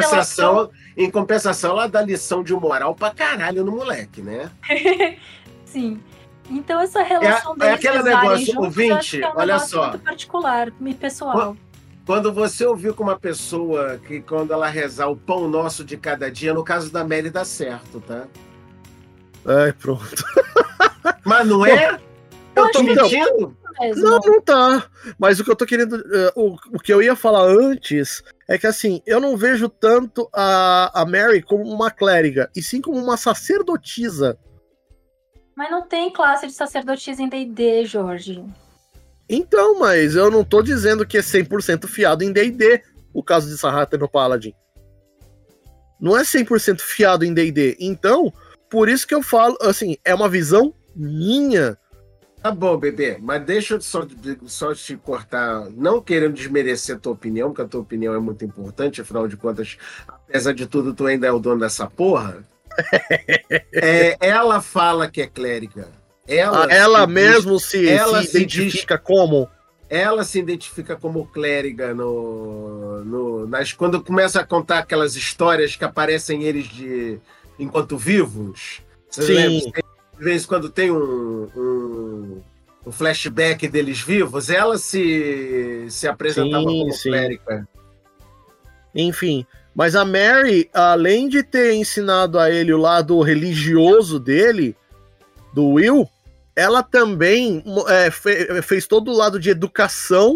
em compensação, ela dá lição de moral pra caralho no moleque, né? Sim. Então essa relação deles aquele negócio, juntos, ouvinte, olha só. Muito particular e pessoal. Quando você ouviu com uma pessoa que quando ela rezar o pão nosso de cada dia, no caso da Mary dá certo, tá? Ai, pronto. Mas não é? Eu tô mentindo? Não tá. Mas o que eu tô querendo... O que eu ia falar antes é que, assim, eu não vejo tanto a Mary como uma clériga, e sim como uma sacerdotisa. Mas não tem classe de sacerdotisa em D&D, Jorge. Então, mas eu não tô dizendo que é 100% fiado em D&D, o caso de Sahata no Paladin. Não é 100% fiado em D&D. Então, por isso que eu falo, assim, é uma visão minha. Tá bom, bebê, mas deixa eu só te cortar, não querendo desmerecer a tua opinião, porque a tua opinião é muito importante, afinal de contas, apesar de tudo, tu ainda é o dono dessa porra. Ela fala que é clériga. Ela mesmo se identifica como? ela se identifica como clériga quando começa a contar aquelas histórias que aparecem eles enquanto vivos. Vocês lembram? De vez em quando tem um flashback deles vivos, ela se apresentava como clériga. Enfim, mas a Mary, além de ter ensinado a ele o lado religioso dele, do Will, ela também fez todo o lado de educação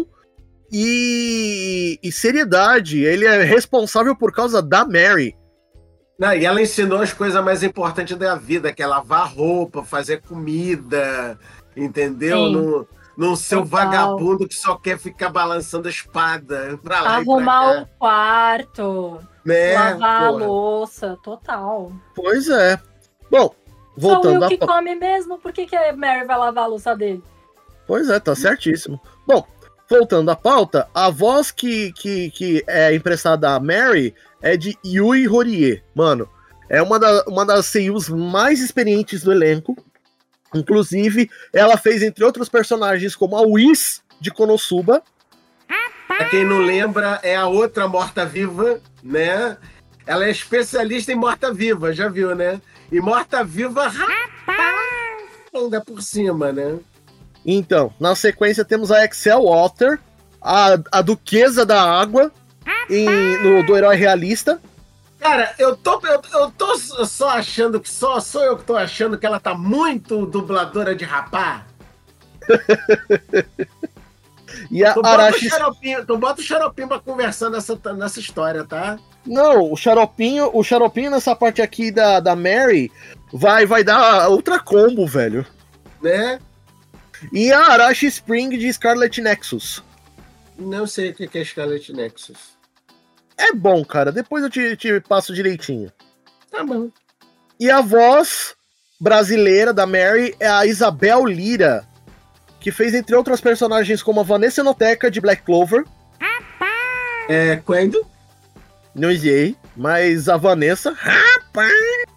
e seriedade. Ele é responsável por causa da Mary. Não, e ela ensinou as coisas mais importantes da vida, que é lavar roupa, fazer comida, entendeu? Não ser um vagabundo que só quer ficar balançando a espada pra lá arrumar e pra cá. o quarto, lavar a louça, total. Pois é. Bom, voltando Só o Will que come mesmo, por que a Mary vai lavar a louça dele? Pois é, tá certíssimo. Bom, voltando à pauta, a voz que é emprestada a Mary é de Yui Horie. Mano, é uma das seiyus mais experientes do elenco. Inclusive, ela fez, entre outros personagens, como a Whis, de Konosuba. Pra quem não lembra, é a outra morta-viva, né? Ela é especialista em morta-viva, já viu, né? E morta-viva, rapaz, ainda por cima, né? Então, na sequência temos a Excel Walter, a Duquesa da Água, do Herói Realista. Cara, eu tô só achando que sou eu que tô achando que ela tá muito dubladora de rapá. E a Arashi... Tu bota o Xaropinho pra conversar nessa história, tá? Não, o Xaropinho nessa parte aqui da Mary vai dar outra combo, velho. Né? E a Arashi Spring de Scarlet Nexus. Não sei o que é Scarlet Nexus. É bom, cara. Depois eu te passo direitinho. Tá bom. E a voz brasileira da Mary é a Isabel Lira, que fez, entre outros personagens, como a Vanessa Noteca, de Black Clover. Quando? Não sei, mas a Vanessa... Rapaz!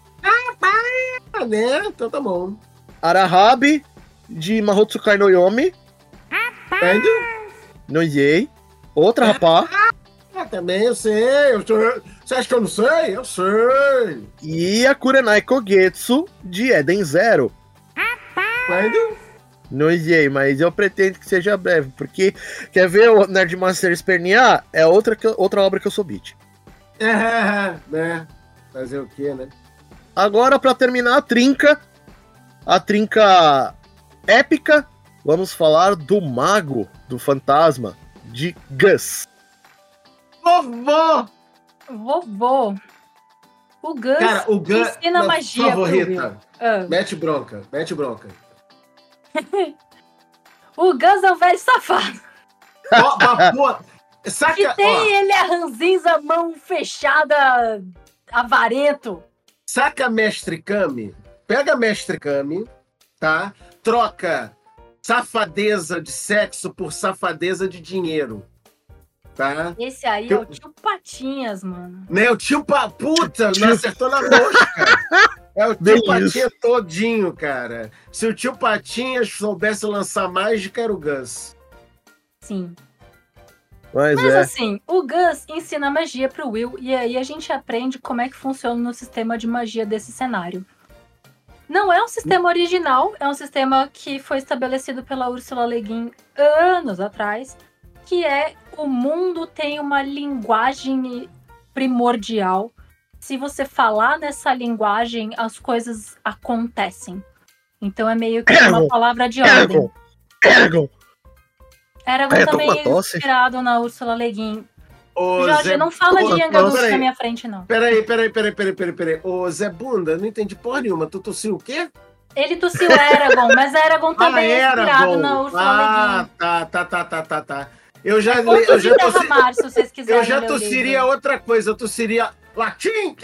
Né? Então tá bom. Arahabi, de Mahotsukai no Yomi. Quando? Não sei. Outra rapaz. Também eu sei. Você acha que eu não sei? Eu sei. E a Kurenai Kogetsu, de Eden Zero. Quando? Não sei, mas eu pretendo que seja breve, porque quer ver o Nerdmaster espernear? É outra obra que eu sou beat. Né? Fazer o quê, né? Agora, pra terminar a trinca épica, vamos falar do Mago do Fantasma, de Gus. Vovô. O Gus, cara, o Gus ensina magia. Por favor, Rita. Mete bronca. O Gus é um velho safado. Saca, que tem ele a ranzinza, mão fechada, avarento. Saca Mestre Kami? Pega Mestre Kami, tá? Troca safadeza de sexo por safadeza de dinheiro. Tá? Esse aí é o tio Patinhas, mano. Né, o tio Puta, não acertou na mosca. É o tio Patinhas todinho, cara. Se o tio Patinhas soubesse lançar mágica, era o Gus. Sim. Mas assim, o Gus ensina magia pro Will e aí a gente aprende como é que funciona no sistema de magia desse cenário. Não é um sistema original, é um sistema que foi estabelecido pela Ursula Le Guin anos atrás, que é o mundo tem uma linguagem primordial. Se você falar nessa linguagem, as coisas acontecem. Então é meio que uma palavra de ordem. Eragon também é inspirado na Ursula Le Guin. Jorge, não fala de Yangabusa na minha frente, não. Peraí. Ô, Zé Bunda, não entendi porra nenhuma. Tu tossiu o quê? Ele tossiu Eragon, mas Eragon também é inspirado na Ursula Le Guin. Tá. Eu já se vocês quiserem. Eu já tossiria outra coisa. Eu tossiria latim.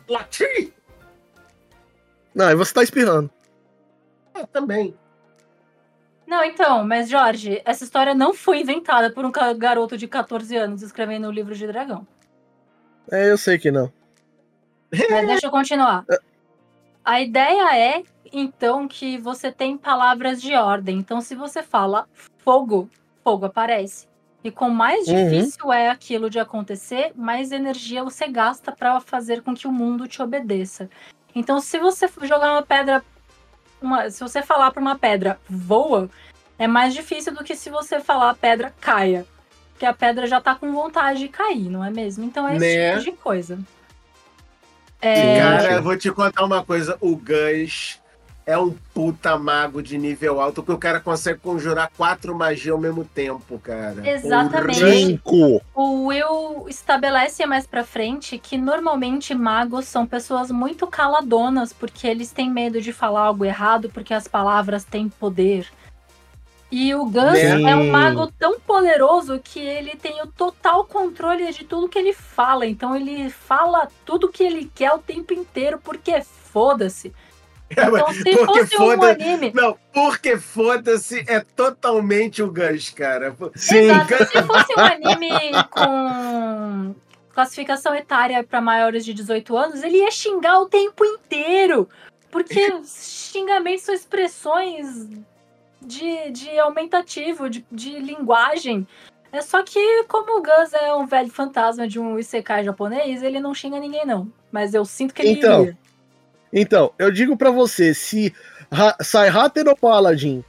Não, e você tá espirrando. Também. Não, então, mas Jorge, essa história não foi inventada por um garoto de 14 anos escrevendo o livro de dragão. Eu sei que não. Mas deixa eu continuar. A ideia é, então, que você tem palavras de ordem. Então, se você fala fogo fogo aparece. E com mais difícil é aquilo de acontecer, mais energia você gasta para fazer com que o mundo te obedeça. Então, se você jogar uma pedra, se você falar para uma pedra voa, é mais difícil do que se você falar a pedra caia. Porque a pedra já tá com vontade de cair, não é mesmo? Então é esse tipo de coisa. Cara, eu vou te contar uma coisa. O Gus é um puta mago de nível alto, que o cara consegue conjurar 4 magias ao mesmo tempo, cara. Exatamente. O Will estabelece mais pra frente que normalmente magos são pessoas muito caladonas, porque eles têm medo de falar algo errado, porque as palavras têm poder. E o Gus é um mago tão poderoso que ele tem o total controle de tudo que ele fala. Então ele fala tudo que ele quer o tempo inteiro, porque foda-se. Então, se fosse um anime... Não, porque foda-se é totalmente o Gus, cara. Sim. Exato. Se fosse um anime com classificação etária para maiores de 18 anos, ele ia xingar o tempo inteiro. Porque xingamentos são expressões de aumentativo, de linguagem. É só que, como o Gus é um velho fantasma de um isekai japonês, ele não xinga ninguém, não. Mas eu sinto que ele iria. Então, eu digo pra você, se Sai-Hata no Paladin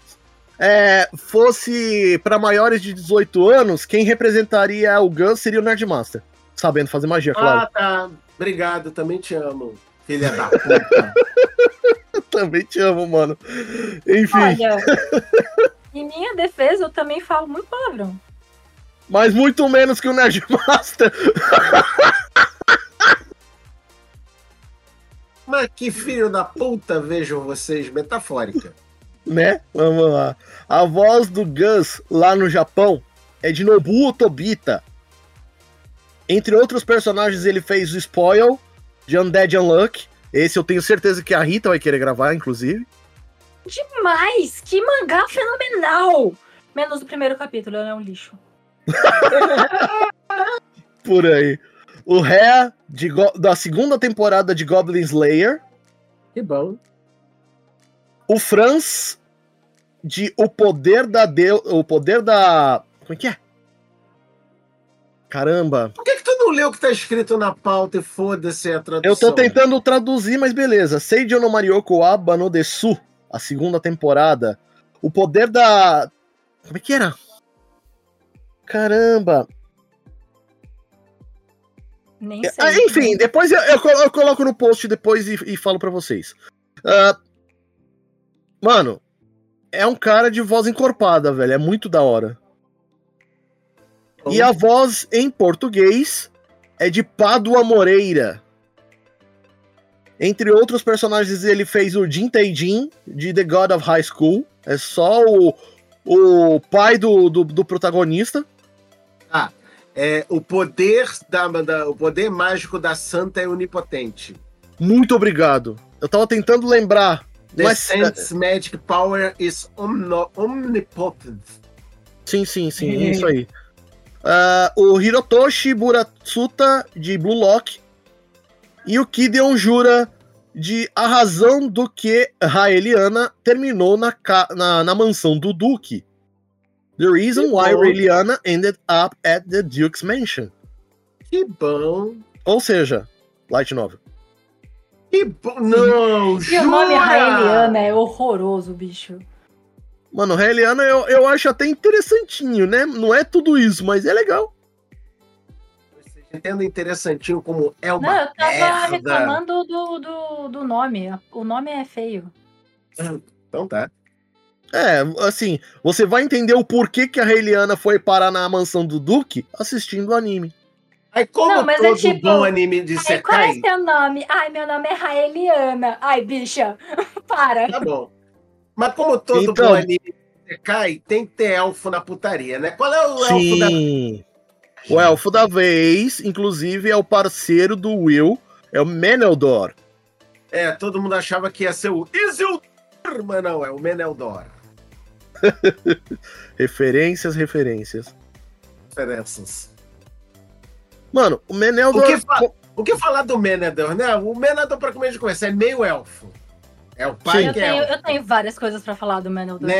fosse pra maiores de 18 anos, quem representaria o Gus seria o Nerdmaster. Sabendo fazer magia, claro. Ah, tá. Obrigado, também te amo, filha da puta. Também te amo, mano. Enfim. Olha, em minha defesa, eu também falo muito palavrão. Mas muito menos que o Nerdmaster. Mas que filho da puta, vejam vocês, metafórica. Né? Vamos lá. A voz do Gus lá no Japão é de Nobuo Tobita. Entre outros personagens, ele fez o Spoil, de Undead Unluck. Esse eu tenho certeza que a Rita vai querer gravar, inclusive. Demais! Que mangá fenomenal! Menos o primeiro capítulo, ele é um lixo. Por aí. O Rhea, da segunda temporada de Goblin Slayer. Que bom. O Franz, de O Poder da... Como é que é? Caramba. Por que tu não leu o que tá escrito na pauta e foda-se a tradução? Eu tô tentando traduzir, mas beleza. Seijo no Marioko Aba no Desu, a segunda temporada. O Poder da... Como é que era? Caramba. Nem sei. Enfim, depois eu coloco no post depois e falo pra vocês. Mano, é um cara de voz encorpada, velho. É muito da hora. E a voz em português é de Pádua Moreira. Entre outros personagens, ele fez o Jin Tae-jin, de The God of High School. É só o pai do protagonista. O poder o poder mágico da Santa é onipotente. Muito obrigado. Eu tava tentando lembrar. The Saint's magic power is omnipotent. Sim, é isso aí. O Hirotoshi Buratsuta, de Blue Lock. E o Kideon Jura, de A Razão do que Raeliana terminou na mansão do Duque. The Reason Why Raeliana Ended Up at the Duke's Mansion. Que bom. Ou seja, Light Novel. Que bom. Não, E o nome Raeliana é horroroso, bicho. Mano, Raeliana eu acho até interessantinho, né? Não é tudo isso, mas é legal. Vocês entendem interessantinho como é uma Não, eu tava merda. reclamando do nome. O nome é feio. Então tá. Assim, você vai entender o porquê que a Raeliana foi parar na mansão do Duque assistindo o anime. Aí como Não, mas todo tipo, bom anime de Qual Sekai... é seu nome? Ai, meu nome é Raeliana. Ai, bicha, para. Tá bom. Mas como todo bom anime de Sekai, tem que ter elfo na putaria, né? Qual é o elfo da... O elfo da vez, inclusive, é o parceiro do Will, é o Meneldor. Todo mundo achava que ia ser o Isildur, mas não, é o Meneldor. Referências. Diferenças. Mano, o Meneldor... O que falar do Meneldor, né? O Meneldor, pra começar de conversa, é meio elfo. É o pai que é elfo. Eu tenho várias coisas pra falar do Meneldor. Né?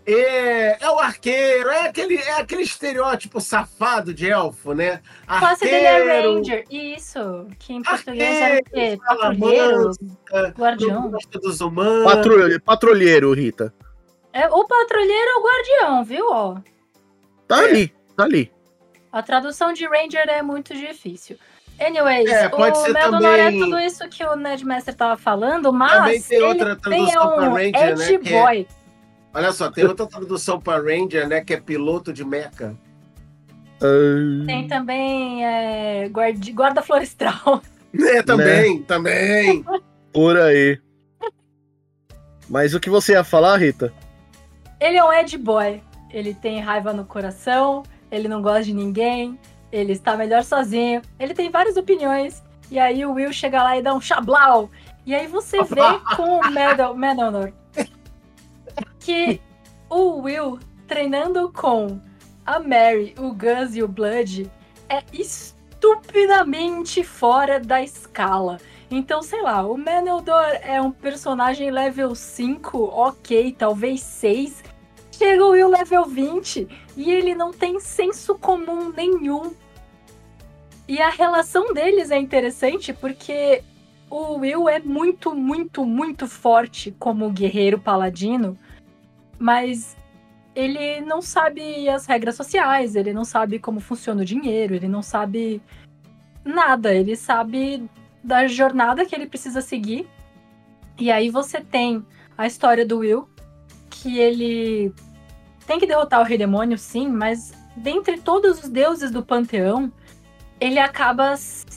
É o arqueiro, é aquele estereótipo safado de elfo, né? A classe dele é Ranger, isso. Que em português era o quê? Patrulheiro? Guardião? Gosta dos humanos. Patrulheiro, Rita. O patrulheiro é o guardião, viu? Ó. Tá ali. A tradução de Ranger é muito difícil. Anyways, pode ser Meldonor também... é tudo isso que o Nerdmaster tava falando, mas também tem outra tradução para Ranger, Edge né? Boy. Olha só, tem outra tradução para Ranger, né? Que é piloto de mecha. Tem também guarda florestal. Também. Por aí. Mas o que você ia falar, Rita? Ele é um Edge Boy. Ele tem raiva no coração, ele não gosta de ninguém, ele está melhor sozinho, ele tem várias opiniões. E aí o Will chega lá e dá um chablau. E aí você vê com o Meldonor que o Will treinando com a Mary, o Gus e o Blood é estupidamente fora da escala. Então, sei lá, o Meldonor é um personagem level 5, ok, talvez 6. Chega o Will level 20 e ele não tem senso comum nenhum. E a relação deles é interessante porque o Will é muito, muito, muito forte como guerreiro paladino, mas ele não sabe as regras sociais, ele não sabe como funciona o dinheiro, ele não sabe nada, ele sabe da jornada que ele precisa seguir. E aí você tem a história do Will, que ele tem que derrotar o Rei Demônio, sim, mas dentre todos os deuses do panteão, ele acaba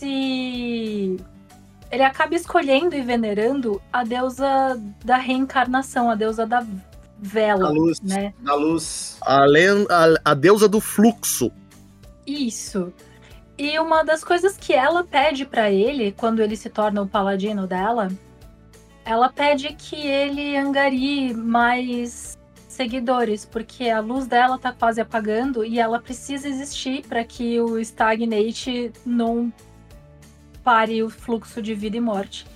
escolhendo e venerando a deusa da reencarnação, a deusa da vela, né? Da luz. A deusa do fluxo. Isso. E uma das coisas que ela pede pra ele, quando ele se torna o paladino dela, ela pede que ele angarie mais seguidores, porque a luz dela tá quase apagando e ela precisa existir para que o Stagnate não pare o fluxo de vida e morte.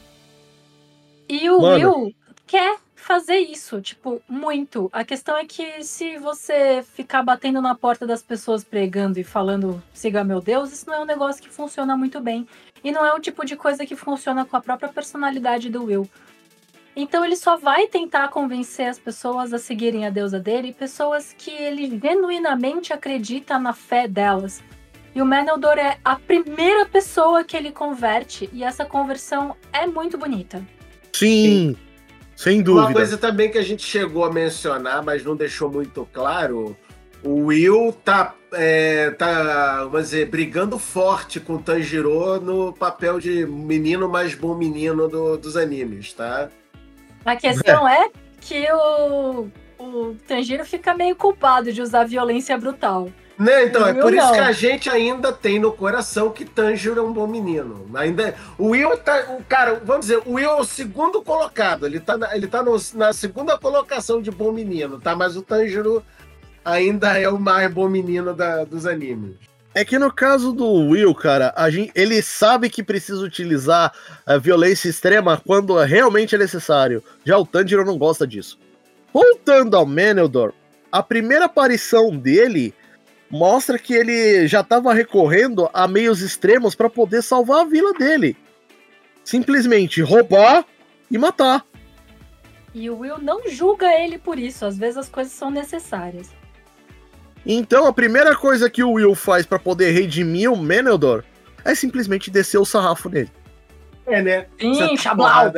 E o Will quer fazer isso, tipo, muito. A questão é que se você ficar batendo na porta das pessoas pregando e falando siga meu Deus, isso não é um negócio que funciona muito bem. E não é o tipo de coisa que funciona com a própria personalidade do Will. Então ele só vai tentar convencer as pessoas a seguirem a deusa dele, pessoas que ele genuinamente acredita na fé delas. E o Meldonor é a primeira pessoa que ele converte, e essa conversão é muito bonita. Sim, sem dúvida. Uma coisa também que a gente chegou a mencionar, mas não deixou muito claro, o Will tá vamos dizer, brigando forte com o Tanjiro no papel de menino mais bom menino dos animes, tá? A questão é que o Tanjiro fica meio culpado de usar violência brutal. Né, então, é por isso que a gente ainda tem no coração que Tanjiro é um bom menino. O Will tá. Cara, vamos dizer, o Will é o segundo colocado. Ele tá na segunda colocação de bom menino, tá? Mas o Tanjiro ainda é o mais bom menino dos animes. É que no caso do Will, cara, ele sabe que precisa utilizar a violência extrema quando realmente é necessário. Já o Tanjiro não gosta disso. Voltando ao Meldonor, a primeira aparição dele mostra que ele já estava recorrendo a meios extremos para poder salvar a vila dele. Simplesmente roubar e matar. E o Will não julga ele por isso. Às vezes as coisas são necessárias. Então a primeira coisa que o Will faz para poder redimir o Meldonor é simplesmente descer o sarrafo nele. É, né? Sim, chablau.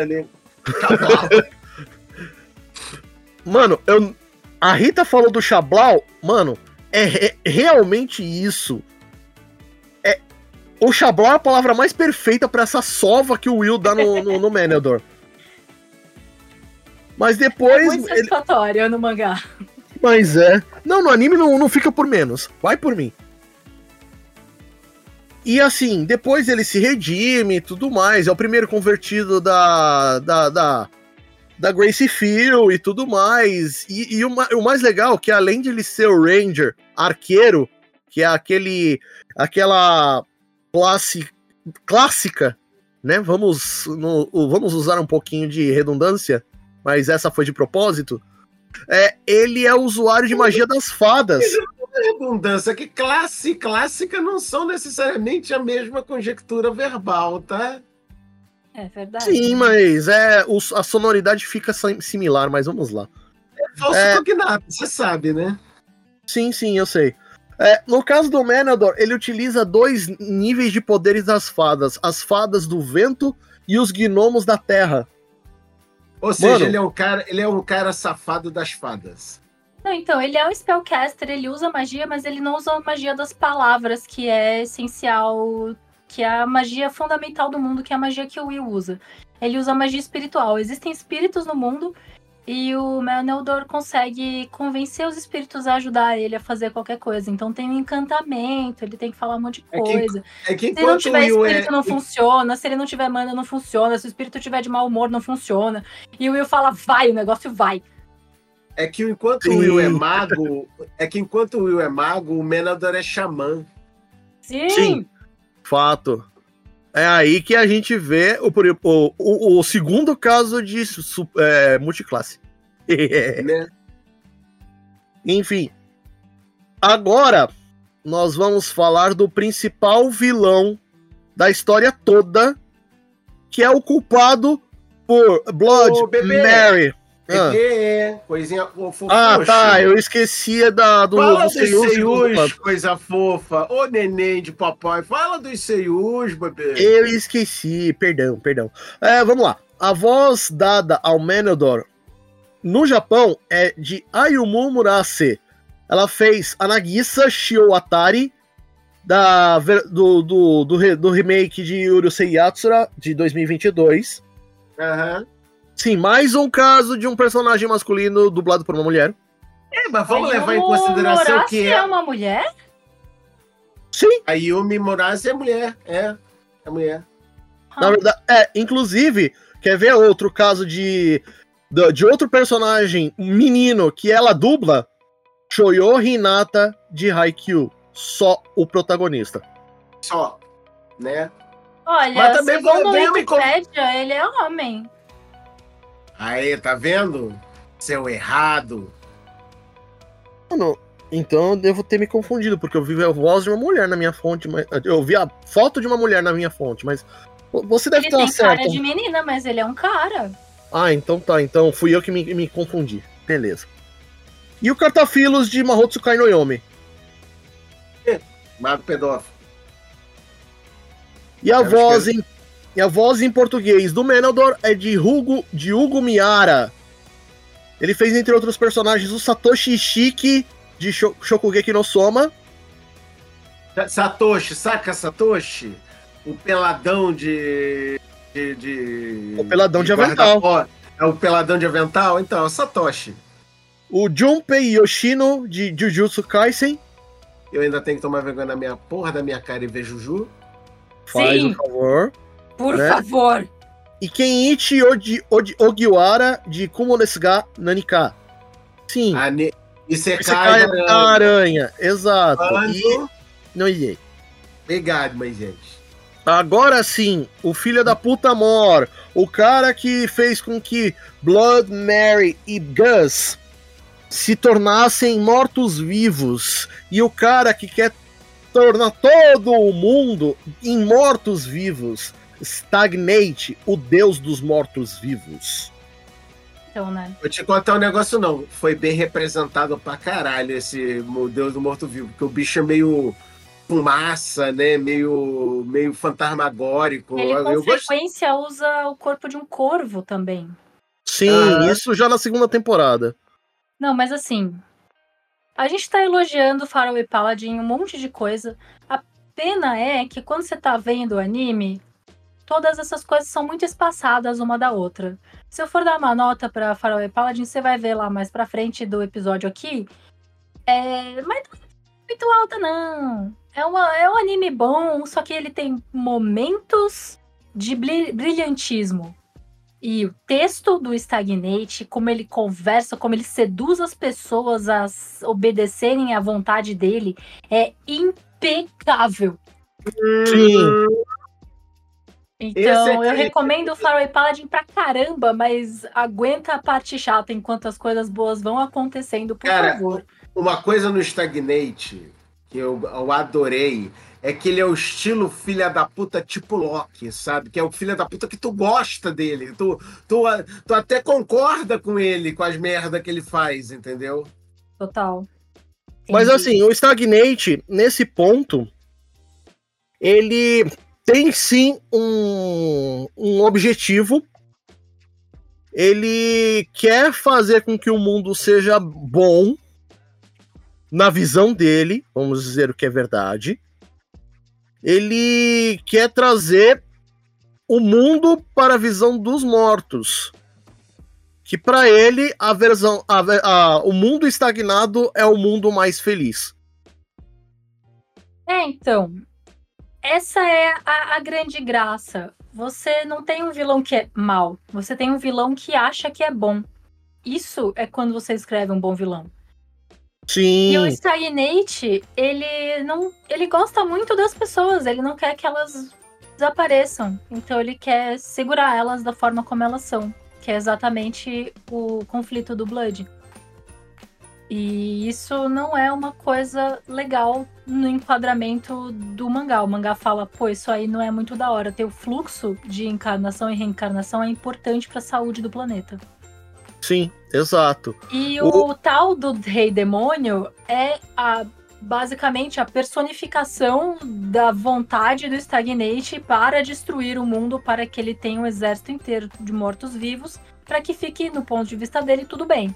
Mano, a Rita falou do chablau, mano, é realmente isso. O chablau é a palavra mais perfeita pra essa sova que o Will dá no Meldonor. Mas depois... É muito satisfatório no mangá. Mas é... Não, no anime não fica por menos. Vai por mim. E assim, depois ele se redime e tudo mais. É o primeiro convertido da Gracie Field e tudo mais. E o mais legal é que além de ele ser o Ranger arqueiro, que é aquela classe clássica, né? Vamos usar um pouquinho de redundância, mas essa foi de propósito. Ele é usuário de magia das fadas. Redundância, que classe e clássica não são necessariamente a mesma conjectura verbal, tá? É verdade. Sim, mas a sonoridade fica similar, mas vamos lá. Falso cognado, você sabe, né? Sim, eu sei. No caso do Menador, ele utiliza 2 níveis de poderes das fadas. As fadas do vento e os gnomos da terra. Ou seja, Mano, ele é um cara safado das fadas. Não, então, ele é um spellcaster, ele usa magia, mas ele não usa a magia das palavras, que é essencial, que é a magia fundamental do mundo, que é a magia que o Will usa. Ele usa magia espiritual. Existem espíritos no mundo e o Menelder consegue convencer os espíritos a ajudar ele a fazer qualquer coisa. Então tem um encantamento, ele tem que falar um monte de coisa. Que se não tiver espírito, não funciona. Se ele não tiver mana, não funciona. Se o espírito tiver de mau humor, não funciona. E o Will fala, vai, o negócio vai. É que enquanto o Will é mago, o Menador é xamã. Sim. Fato. É aí que a gente vê o segundo caso de multiclasse. Né? Enfim. Agora, nós vamos falar do principal vilão da história toda, que é o culpado por Blood Mary. Coisinha fofa. Tá, eu esquecia Fala dos Seiyus, Seiyus, coisa fofa. Ô neném de papai, fala dos Seiyus, bebê. Eu esqueci, perdão. Vamos lá. A voz dada ao Menelder no Japão é de Ayumu Murase. Ela fez a Nagisa Shiowatari do remake de Urusei Yatsura de 2022. Aham. Sim, mais um caso de um personagem masculino dublado por uma mulher. Mas vamos levar em consideração que é uma mulher? Sim. A Yumi Murase é mulher. É mulher. Na verdade, inclusive, quer ver outro caso de outro personagem menino que ela dubla? Shoyo Hinata de Haikyuu. Só o protagonista. Só, né? Olha, mas também segundo o Wikipedia, ele é homem. Aí, tá vendo? Seu errado. Mano, então eu devo ter me confundido, porque eu vi a voz de uma mulher na minha fonte, mas eu vi a foto de uma mulher na minha fonte, mas você deve estar certo. Ele tem cara de menina, mas ele é um cara. Ah, então tá, então fui eu que me confundi. Beleza. E o Cartafilos de Mahotsukai no Yomi? Mago pedófilo. E a voz em português do Menelder é de Hugo Miyara. Ele fez, entre outros personagens, o Satoshi Ishiki de Shokugeki no Soma. Satoshi, saca Satoshi? O peladão de o peladão de avental. É o peladão de avental? Então, é o Satoshi. O Junpei Yoshino de Jujutsu Kaisen. Eu ainda tenho que tomar vergonha na minha porra da minha cara e ver Juju. Faz o favor. Por favor. E Kenichi Ogiwara de Kumonesuga Nanika. Sim. Isekai da aranha. Exato. Não irei. Obrigado, mas gente. Agora sim, o filho da puta Mor, o cara que fez com que Blood Mary e Gus se tornassem mortos-vivos, e o cara que quer tornar todo o mundo em mortos-vivos, Stagnate, o deus dos mortos-vivos. Então, né? Vou te contar um negócio, não. Foi bem representado pra caralho esse deus do morto-vivo, porque o bicho é meio fumaça, né? Meio fantasmagórico. Ele, com frequência, usa o corpo de um corvo também. Sim, isso já na segunda temporada. Não, mas assim, a gente tá elogiando Faraway Paladin, um monte de coisa. A pena é que quando você tá vendo o anime, todas essas coisas são muito espaçadas uma da outra. Se eu for dar uma nota pra Faraway Paladin, você vai ver lá mais pra frente do episódio aqui. Mas não é muito alta, não. É um anime bom, só que ele tem momentos de brilhantismo. E o texto do Stagnate, como ele conversa, como ele seduz as pessoas a obedecerem à vontade dele, é impecável. Sim. Então, eu recomendo o Faraway Paladin pra caramba, mas aguenta a parte chata enquanto as coisas boas vão acontecendo, por favor. Uma coisa no Stagnate que eu adorei é que ele é o estilo filha da puta tipo Loki, sabe? Que é o filha da puta que tu gosta dele. Tu até concorda com ele, com as merdas que ele faz, entendeu? Total. Mas assim, o Stagnate, nesse ponto, ele tem sim um objetivo. Ele quer fazer com que o mundo seja bom, na visão dele, vamos dizer o que é verdade. Ele quer trazer o mundo para a visão dos mortos. Que para ele, o mundo estagnado é o mundo mais feliz. Então, essa é a grande graça. Você não tem um vilão que é mau, você tem um vilão que acha que é bom. Isso é quando você escreve um bom vilão. Sim. E o Stagnate, ele gosta muito das pessoas, ele não quer que elas desapareçam. Então ele quer segurar elas da forma como elas são, que é exatamente o conflito do Blood. E isso não é uma coisa legal no enquadramento do mangá. O mangá fala, pô, isso aí não é muito da hora. Ter o fluxo de encarnação e reencarnação é importante para a saúde do planeta. Sim, exato. E o tal do Rei Demônio é basicamente a personificação da vontade do Stagnate para destruir o mundo, para que ele tenha um exército inteiro de mortos-vivos, para que fique, no ponto de vista dele, tudo bem.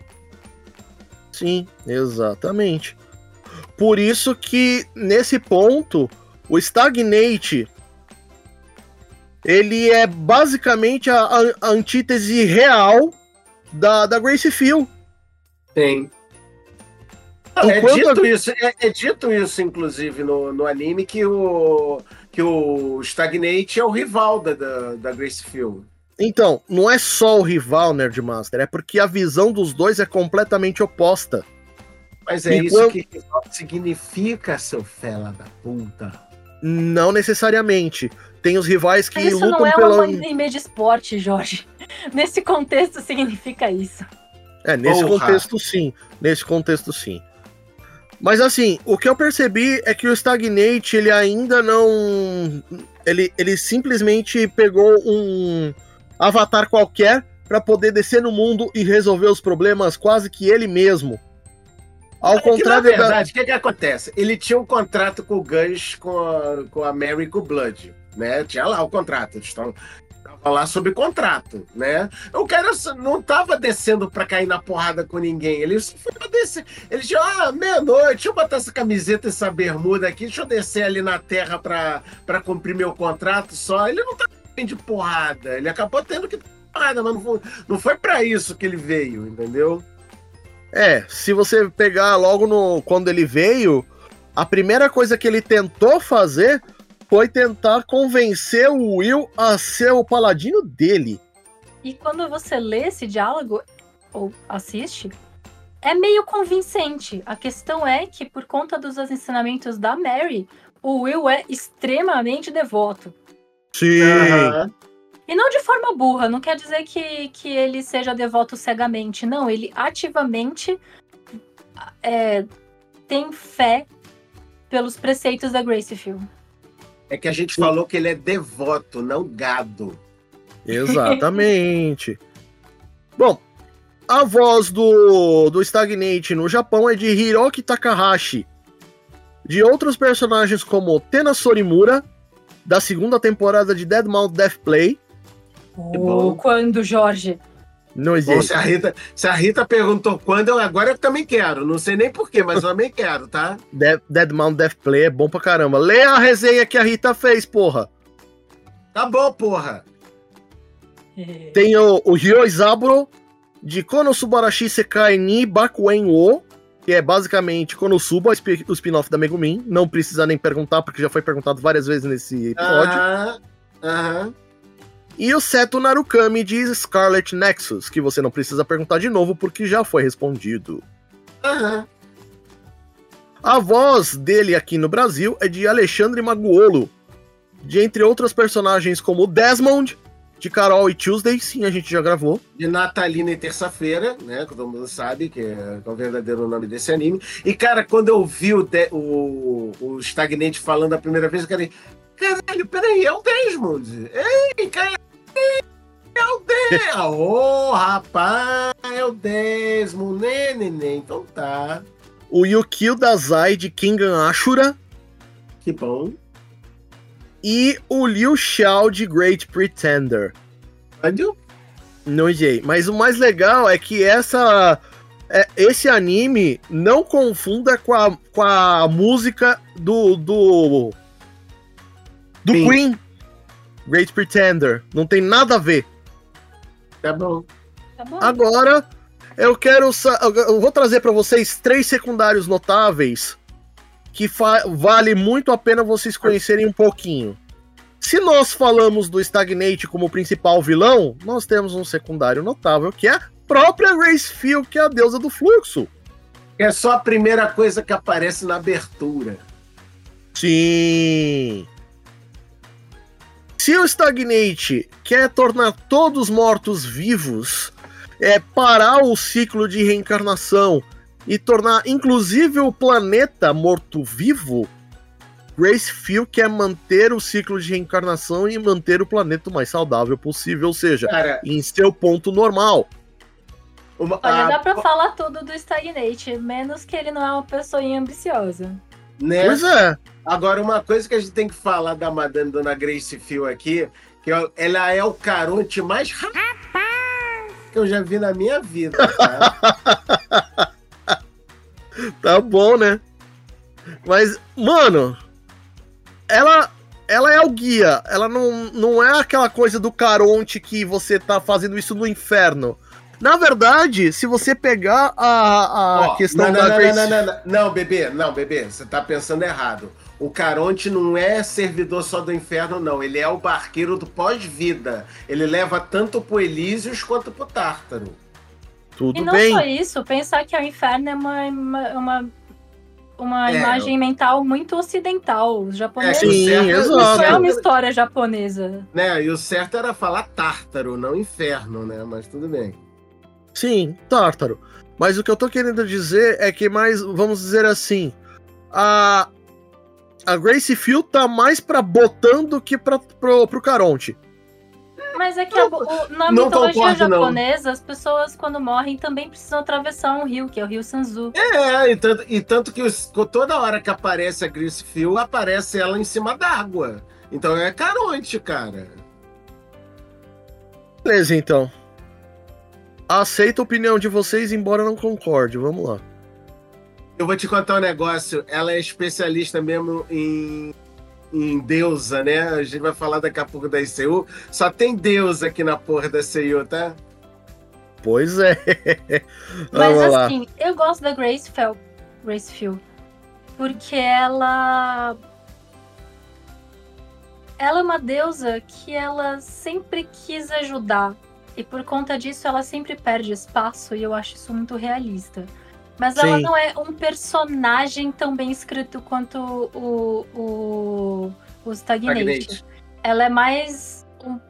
Sim, exatamente. Por isso que, nesse ponto, o Stagnate, ele é basicamente a antítese real da Grace Field. Tem. É dito isso, inclusive, no anime, que o Stagnate é o rival da Grace Field. Então, não é só o rival, Nerdmaster, é porque a visão dos dois é completamente oposta. Mas é isso que rival significa, seu fela da puta. Não necessariamente. Tem os rivais que isso lutam não é pela... um anime de esporte, Jorge. Nesse contexto significa isso. Nesse contexto sim. Mas assim, o que eu percebi é que o Stagnate, ele ainda não... Ele simplesmente pegou um avatar qualquer pra poder descer no mundo e resolver os problemas quase que ele mesmo. Ao contrário, na verdade, o que acontece? Ele tinha um contrato com o Gus, com a Mary e com o Blood, né? Tinha lá o contrato, tava lá sob contrato, né? O cara não tava descendo pra cair na porrada com ninguém, ele só foi pra descer. Ele tinha, meia-noite, deixa eu botar essa camiseta e essa bermuda aqui, deixa eu descer ali na terra pra cumprir meu contrato só. Ele não tava de porrada, ele acabou tendo que ter porrada, mas não foi pra isso que ele veio, entendeu? Se você pegar logo quando ele veio, a primeira coisa que ele tentou fazer foi tentar convencer o Will a ser o paladino dele. E quando você lê esse diálogo, ou assiste, é meio convincente. A questão é que, por conta dos ensinamentos da Mary, o Will é extremamente devoto. Sim. E não de forma burra, não quer dizer que ele seja devoto cegamente. Não, ele ativamente tem fé pelos preceitos da Grace Field. É que a gente falou que ele é devoto, não gado. Exatamente. Bom, a voz do Stagnate no Japão é de Hiroki Takahashi. De outros personagens como Tena Sorimura, da segunda temporada de Deadmau5 Death Play. Quando, Jorge? Não existe. Bom, se a Rita perguntou quando, agora eu também quero. Não sei nem porquê, mas eu também quero, tá? Deadmau5 Death Play é bom pra caramba. Lê a resenha que a Rita fez, porra. Tá bom, porra. Tem o Ryoizaburo de Konosubarashi Sekai ni Bakuen wo, que é basicamente Konosuba, o spin-off da Megumin. Não precisa nem perguntar, porque já foi perguntado várias vezes nesse episódio. E o Seto Narukami de Scarlet Nexus, que você não precisa perguntar de novo, porque já foi respondido. A voz dele aqui no Brasil é de Alexandre Maguolo. de entre outros personagens como o Desmond, de Carol e Tuesday, sim, a gente já gravou. De Natalina e Terça-feira, né? Que todo mundo sabe que é o verdadeiro nome desse anime. E, cara, quando eu vi o Stagnate falando a primeira vez, eu falei, caralho, peraí, é o Desmond. Ei, cara, é o Desmond. Ô, rapaz, é o Desmond, né, neném? Então tá. O Yukio Dazai, de Kengan Ashura. Que bom. E o Liu Xiao, de Great Pretender. Olha. Não sei. Mas o mais legal é que esse anime não confunda com a música do Queen, Great Pretender. Não tem nada a ver. Tá bom. Tá bom. Agora, eu vou trazer para vocês 3 secundários notáveis que vale muito a pena vocês conhecerem um pouquinho. Se nós falamos do Stagnate como principal vilão, nós temos um secundário notável, que é a própria Grace Field, que é a deusa do fluxo. É só a primeira coisa que aparece na abertura. Sim. Se o Stagnate quer tornar todos mortos vivos, parar o ciclo de reencarnação e tornar inclusive o planeta morto-vivo, Grace Field quer manter o ciclo de reencarnação e manter o planeta o mais saudável possível, ou seja, Cara, em seu ponto normal. Olha, dá pra falar tudo do Stagnate, menos que ele não é uma pessoinha ambiciosa. Né? Pois é. Agora, uma coisa que a gente tem que falar da Madame Dona Grace Field aqui, que ela é o caronte mais que eu já vi na minha vida, tá? Tá bom, né? Mas, mano, ela é o guia. Ela não é aquela coisa do Caronte que você tá fazendo isso no inferno. Na verdade, se você pegar a questão da Grace... Não, bebê, você tá pensando errado. O Caronte não é servidor só do inferno, não. Ele é o barqueiro do pós-vida. Ele leva tanto pro Elísios quanto pro Tártaro. Tudo e não bem. só isso, pensar que o inferno é uma imagem mental muito ocidental. Os japoneses. Sim, exato. Isso é uma história japonesa. Né? E o certo era falar Tártaro, não inferno, né? Mas tudo bem. Sim, Tártaro. Mas o que eu tô querendo dizer é que vamos dizer assim, a Grace Field tá mais pra Botan do que pro Caronte. Mas é que na mitologia japonesa, as pessoas quando morrem também precisam atravessar um rio, que é o rio Sanzu. E tanto que toda hora que aparece a Grace Field, aparece ela em cima d'água. Então é Caronte, cara. Beleza, então. Aceito a opinião de vocês, embora não concorde. Vamos lá. Eu vou te contar um negócio. Ela é especialista mesmo em deusa, né? A gente vai falar daqui a pouco da ICU. Só tem deusa aqui na porra da ICU, tá? Pois é. Mas assim, eu gosto da Grace Field. Porque ela é uma deusa que ela sempre quis ajudar. E por conta disso, ela sempre perde espaço, e eu acho isso muito realista. Mas Sim. Ela não é um personagem tão bem escrito quanto o Stagnate. Ela é mais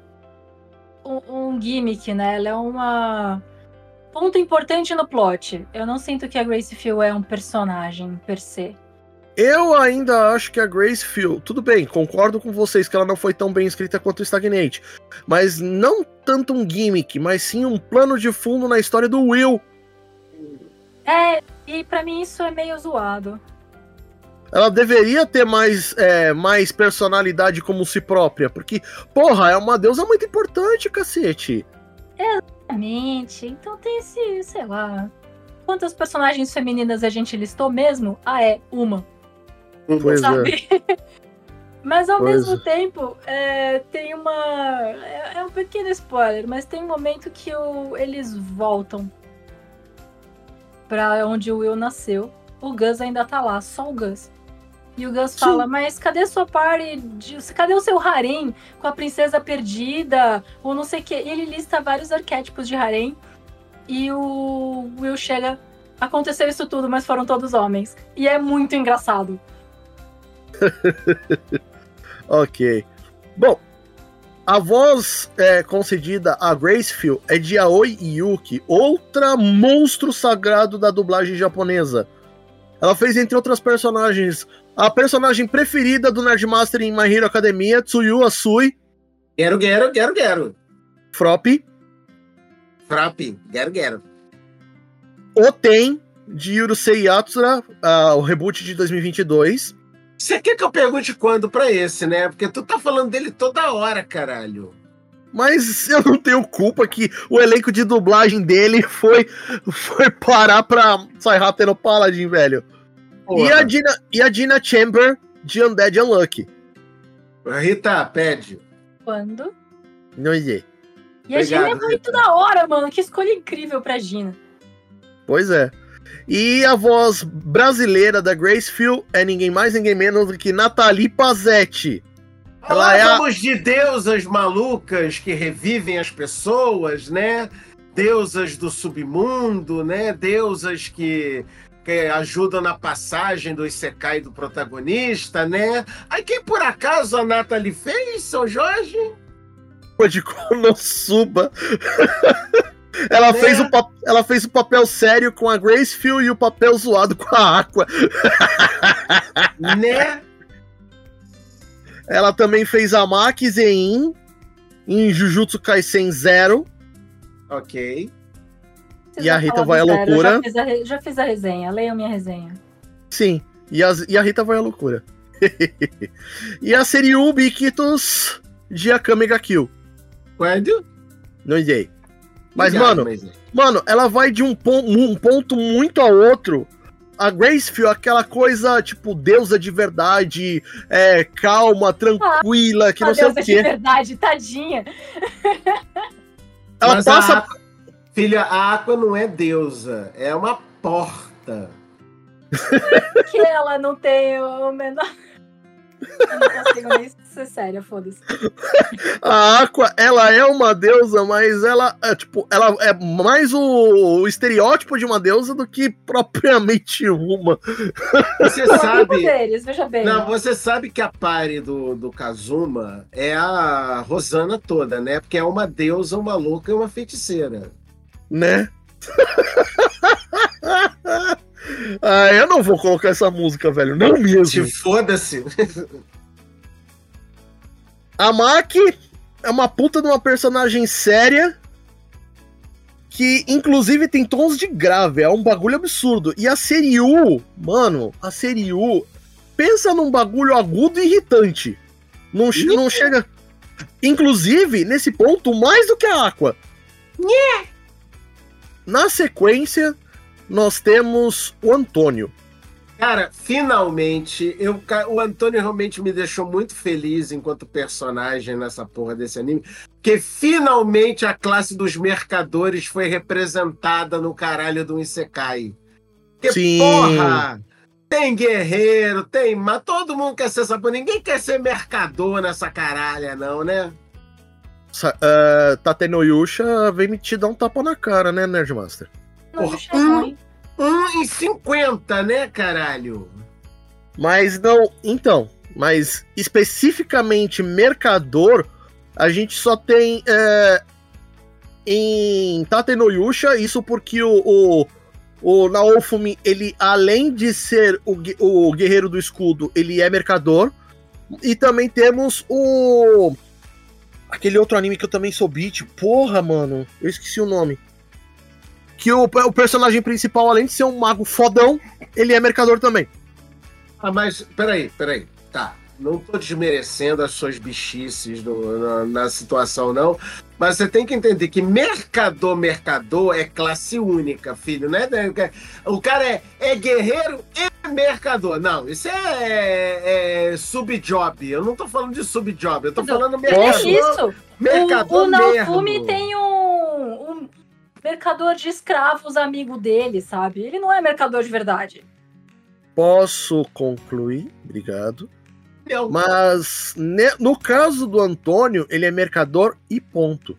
um gimmick, né? Ela é uma ponto importante no plot. Eu não sinto que a Grace Field é um personagem, per se. Eu ainda acho que a Grace Field... Tudo bem, concordo com vocês que ela não foi tão bem escrita quanto o Stagnate. Mas não tanto um gimmick, mas sim um plano de fundo na história do Will. E pra mim isso é meio zoado. Ela deveria ter mais personalidade como si própria. Porque, porra, é uma deusa muito importante, cacete. Exatamente. Então tem esse, sei lá... Quantas personagens femininas a gente listou mesmo? Uma. Pois sabe? Mas ao mesmo tempo, tem uma... É um pequeno spoiler, mas tem um momento que eles voltam pra onde o Will nasceu. O Gus ainda tá lá, só o Gus. E o Gus fala, mas cadê sua party? Cadê o seu harém com a princesa perdida? Ou não sei o quê. E ele lista vários arquétipos de harém. E o Will chega... Aconteceu isso tudo, mas foram todos homens. E é muito engraçado. Ok. Bom, a voz concedida a Gracefield é de Aoi Yuki, outra monstro sagrado da dublagem japonesa. Ela fez, entre outras personagens, a personagem preferida do Nerdmaster em My Hero Academia, Tsuyu Asui. Gero. Frop, Gero. Oten, de Yurusei Yatsura, o reboot de 2022. Você quer que eu pergunte quando pra esse, né? Porque tu tá falando dele toda hora, caralho. Mas eu não tenho culpa que o elenco de dublagem dele foi parar pra Saihata no Paladin, velho. E a Dina Chamber, de Undead Unlucky. Rita, pede. Quando? Não sei. E a Gina é muito da hora, mano. Que escolha incrível pra Gina. Pois é. E a voz brasileira da Gracefield é ninguém mais, ninguém menos do que Nathalie Pazzetti. Falávamos de deusas malucas que revivem as pessoas, né? Deusas do submundo, né? Deusas que ajudam na passagem do Isekai do protagonista, né? Aí quem por acaso a Nathalie fez, São Jorge? De Konosuba. Ela fez o papel sério com a Gracefield e o papel zoado com a Aqua. Né? Ela também fez a Maki Zein em Jujutsu Kaisen Zero. Ok. E a Rita vai à loucura. Já fiz a resenha, leiam minha resenha. Sim, e a Rita vai à loucura. E a Seriu Bikitos de Akame ga Kill. Quando? Não sei. Mas, mano, ela vai de um ponto muito a outro. A Gracefield, aquela coisa, tipo, deusa de verdade, calma, tranquila, que não sei o quê. Deusa de verdade, tadinha. Ela passa... Filha, a Aqua não é deusa, é uma porta. Que ela não tem o menor... Eu não consigo nem ser séria, foda-se. A Aqua, ela é uma deusa, mas ela é mais o estereótipo de uma deusa do que propriamente uma. Você sabe... Poderes, veja bem. Não, você sabe que a pare do Kazuma é a Rosana toda, né? Porque é uma deusa, uma louca e uma feiticeira. Né? Eu não vou colocar essa música, velho. Não mesmo. Te foda-se. A Maki é uma puta de uma personagem séria que, inclusive, tem tons de grave. É um bagulho absurdo. E a Seriu, mano, pensa num bagulho agudo e irritante. Não chega... Inclusive, nesse ponto, mais do que a Aqua. Na sequência, nós temos o Antônio. Cara, finalmente, o Antônio realmente me deixou muito feliz enquanto personagem nessa porra desse anime, porque finalmente a classe dos mercadores foi representada no caralho do Isekai. Porque, sim, porra, tem guerreiro, mas todo mundo quer ser essa porra, ninguém quer ser mercador nessa caralha não, né? Tatenoyusha vem me te dar um tapa na cara, né, Nerdmaster? Porra, 1,50, né, caralho? Mas não... Então, mas especificamente mercador, a gente só tem em Tatenoyusha, isso porque o Naofumi, ele, além de ser o guerreiro do escudo, ele é mercador. E também temos aquele outro anime que eu também sou beat. Porra, mano, eu esqueci o nome. Que o personagem principal, além de ser um mago fodão, ele é mercador também. Ah, mas, peraí. Tá, não tô desmerecendo as suas bichices na situação, não. Mas você tem que entender que mercador é classe única, filho, né? O cara é guerreiro e mercador. Não, isso é subjob. Eu não tô falando de subjob, eu tô falando mercador. É isso. Mercador o Naofumi mesmo. tem um mercador de escravos amigo dele, sabe? Ele não é mercador de verdade. Posso concluir? Obrigado. Não. Mas no caso do Antônio, ele é mercador e ponto.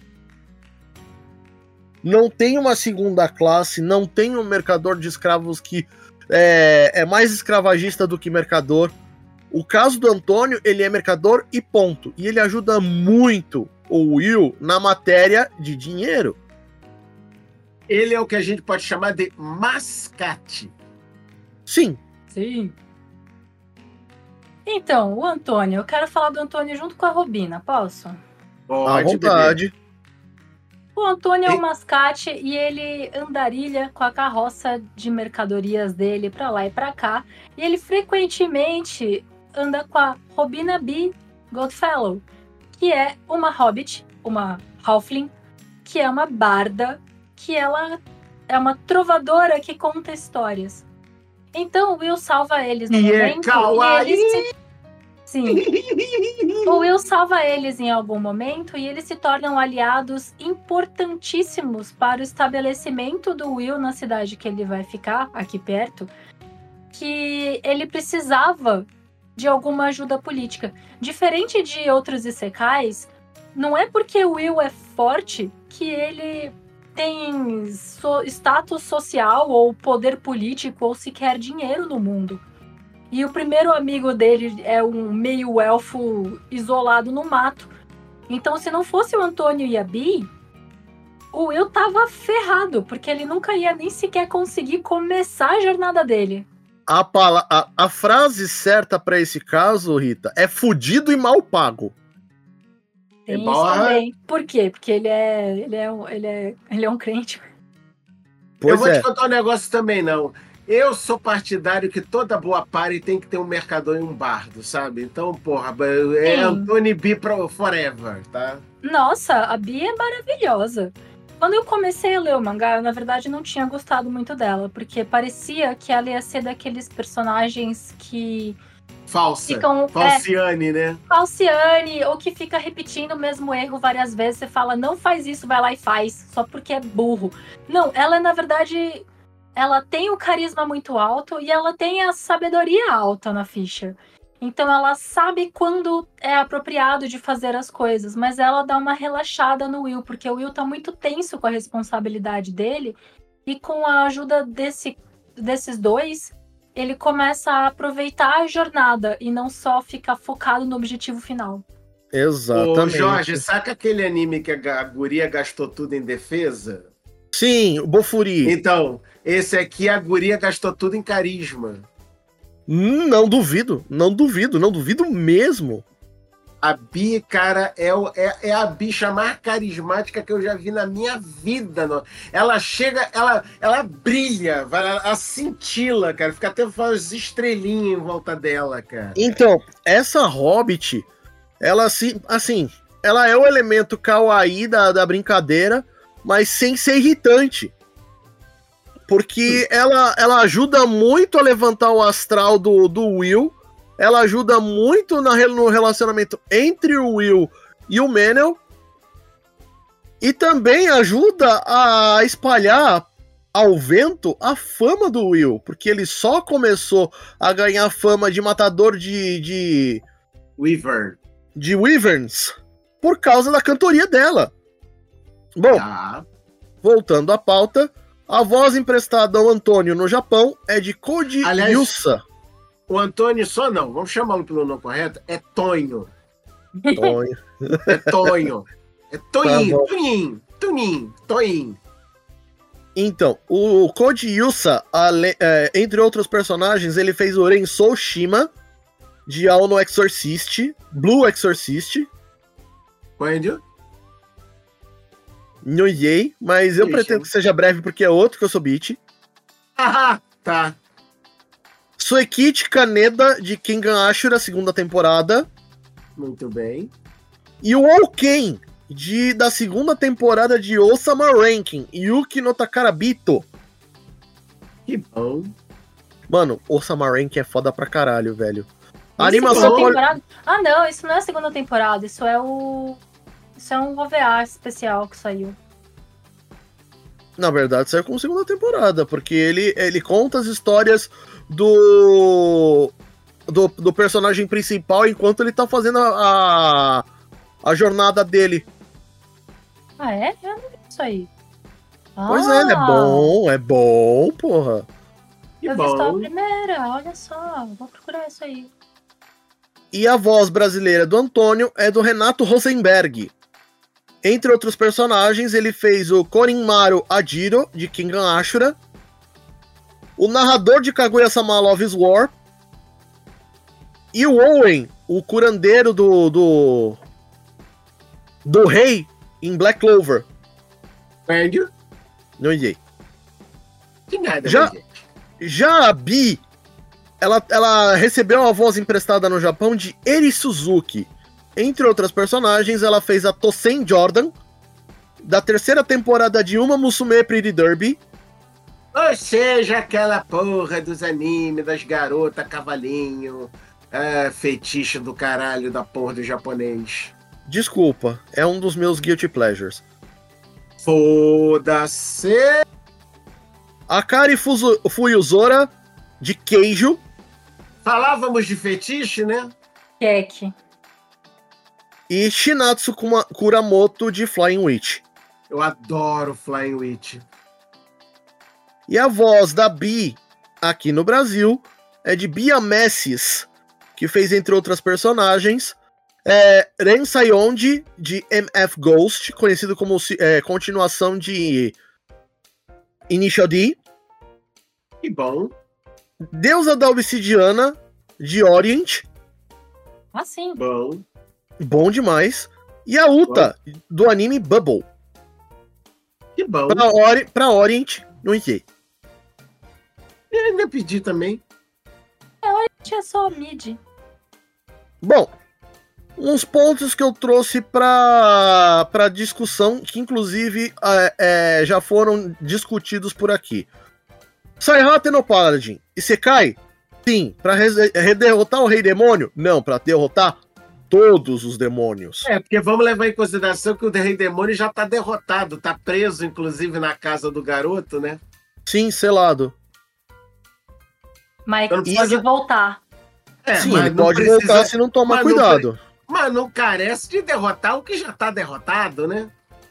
Não tem uma segunda classe, não tem um mercador de escravos que é mais escravagista do que mercador. O caso do Antônio, ele é mercador e ponto. E ele ajuda muito o Will na matéria de dinheiro. Ele é o que a gente pode chamar de mascate. Sim. Sim. Então, o Antônio, eu quero falar do Antônio junto com a Robina, posso? À Pode, vontade. bebê. O Antônio é um mascate e ele andarilha com a carroça de mercadorias dele pra lá e pra cá. E ele frequentemente anda com a Robina B. Goodfellow, que é uma hobbit, uma halfling, que é uma barda, que ela é uma trovadora que conta histórias. Então o Will salva eles no momento kawaii. e eles Sim. O Will salva eles em algum momento e eles se tornam aliados importantíssimos para o estabelecimento do Will na cidade que ele vai ficar, aqui perto, que ele precisava de alguma ajuda política. Diferente de outros isekais, não é porque o Will é forte que ele tem status social ou poder político ou sequer dinheiro no mundo. E o primeiro amigo dele é um meio-elfo isolado no mato. Então, se não fosse o Antônio e a Bee, o Will tava ferrado, porque ele nunca ia nem sequer conseguir começar a jornada dele. A frase certa pra esse caso, Rita, é fudido e mal pago. Tem isso também. Por quê? Porque ele é um crente. Pois eu vou é. te contar um negócio também, não. Eu sou partidário que toda boa party tem que ter um mercador e um bardo, sabe? Então, porra, é Antônio B pro forever, tá? Nossa, a Bia é maravilhosa. Quando eu comecei a ler o mangá, eu, na verdade, não tinha gostado muito dela, porque parecia que ela ia ser daqueles personagens que ficam... Falciane, né? Falciane, ou que fica repetindo o mesmo erro várias vezes. Você fala, não faz isso, vai lá e faz, só porque é burro. Não, ela, na verdade... Ela tem o carisma muito alto e ela tem a sabedoria alta na ficha. Então ela sabe quando é apropriado de fazer as coisas, mas ela dá uma relaxada no Will, porque o Will tá muito tenso com a responsabilidade dele, e com a ajuda desses dois, ele começa a aproveitar a jornada e não só ficar focado no objetivo final. Exatamente. Ô, Jorge, saca aquele anime que a guria gastou tudo em defesa? Sim, o Bofuri. Então, esse aqui a guria gastou tudo em carisma. Não duvido mesmo. A Bi, cara, é a bicha mais carismática que eu já vi na minha vida. Ela chega, ela brilha, ela cintila, cara. Fica até umas estrelinhas em volta dela, cara. Então, essa Hobbit, ela assim, ela é o elemento kawaii da brincadeira, mas sem ser irritante. Porque ela ajuda muito a levantar o astral do Will. Ela ajuda muito no relacionamento entre o Will e o Manel. E também ajuda a espalhar ao vento a fama do Will. Porque ele só começou a ganhar fama de matador de Wyverns por causa da cantoria dela. Bom, voltando à pauta, a voz emprestada ao Antônio no Japão é de Koji Yusa. O Antônio só não, vamos chamá-lo pelo nome correto, é Tonho. Tonho. É Tonho. É Toninho, Tá Toninho. Então, o Koji Yusa, entre outros personagens, ele fez o Rensou Shima, de Aono Exorcist, Blue Exorcist. Quando? Nhoyei, mas eu pretendo que seja breve porque é outro que eu sou beat. Ah, tá. Suekichi Kaneda, de Kengan Ashura, segunda temporada. Muito bem. E o Ouken, da segunda temporada de Osama Ranking, Yuki no Takarabito. Que bom. Mano, Osama Ranking é foda pra caralho, velho. A Isso animação... Ah, não, isso não é a segunda temporada, isso é um OVA especial que saiu. Na verdade, saiu com a segunda temporada, porque ele conta as histórias do personagem principal enquanto ele tá fazendo a jornada dele. Ah, é? Eu não vi isso aí. Pois é bom, porra. Que eu bom. vi só a primeira, olha só, vou procurar isso aí. E a voz brasileira do Antônio é do Renato Rosenberg. Entre outros personagens, ele fez o Korinmaru Ajiro, de Kengan Ashura, o narrador de Kaguya-sama Love is War, e o Owen, o curandeiro do rei em Black Clover. Sério? Não entendi. Que nada, Já- minha gente. Já a Bi, ela recebeu a voz emprestada no Japão de Eri Suzuki. Entre outras personagens, ela fez a Tosen Jordan, da terceira temporada de Uma Musume Pretty Derby. Ou seja, aquela porra dos animes, das garotas, cavalinho, fetiche do caralho da porra do japonês. Desculpa, é um dos meus guilty pleasures. Foda-se! Akari Fuyuzora, de Keijo. Falávamos de fetiche, né? Kek. E Shinatsu Kuramoto, de Flying Witch. Eu adoro Flying Witch. E a voz da Bi, aqui no Brasil, é de Bia Messis, que fez, entre outras personagens, Ren Sayonji, de MF Ghost, conhecido como continuação de Initial D. Que bom. Deusa da Obsidiana, de Orient. Ah, sim. Bom. Bom demais. E a Uta, do anime Bubble. Que bom. Pra Orient, não entendi. Eu ainda pedi também. Tinha só mid. Bom, uns pontos que eu trouxe pra discussão, que inclusive já foram discutidos por aqui. Saihate no Paladin. Isekai? Sim. Pra derrotar o Rei Demônio? Não, pra derrotar todos os demônios. Porque vamos levar em consideração que o Rei Demônio já tá derrotado, tá preso, inclusive, na casa do garoto, né? Sim, selado. Mas Eu não pode precisa- voltar. Sim, mas ele não pode precisa- voltar se não tomar mas não cuidado. Mas não carece de derrotar o que já tá derrotado, né?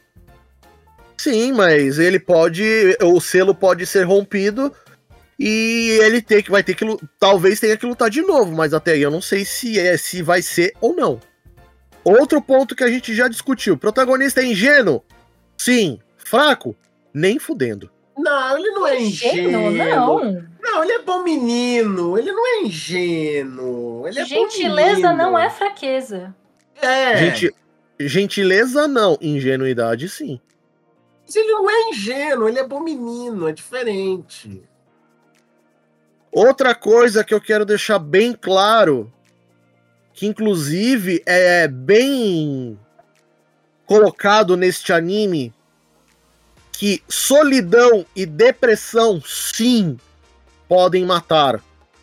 Sim, mas ele pode. O selo pode ser rompido e ele vai ter que. Talvez tenha que lutar de novo, mas até aí eu não sei se vai ser ou não. Outro ponto que a gente já discutiu: protagonista é ingênuo? Sim. Fraco? Nem fudendo. Não, ele não é ingênuo. Não. Não, ele é bom menino. Ele não é ingênuo. Ele é Gentileza bom menino. não é fraqueza. Gentileza não, ingenuidade sim. Mas ele não é ingênuo, ele é bom menino, é diferente. Outra coisa que eu quero deixar bem claro, que inclusive é bem colocado neste anime, que solidão e depressão, sim, podem matar.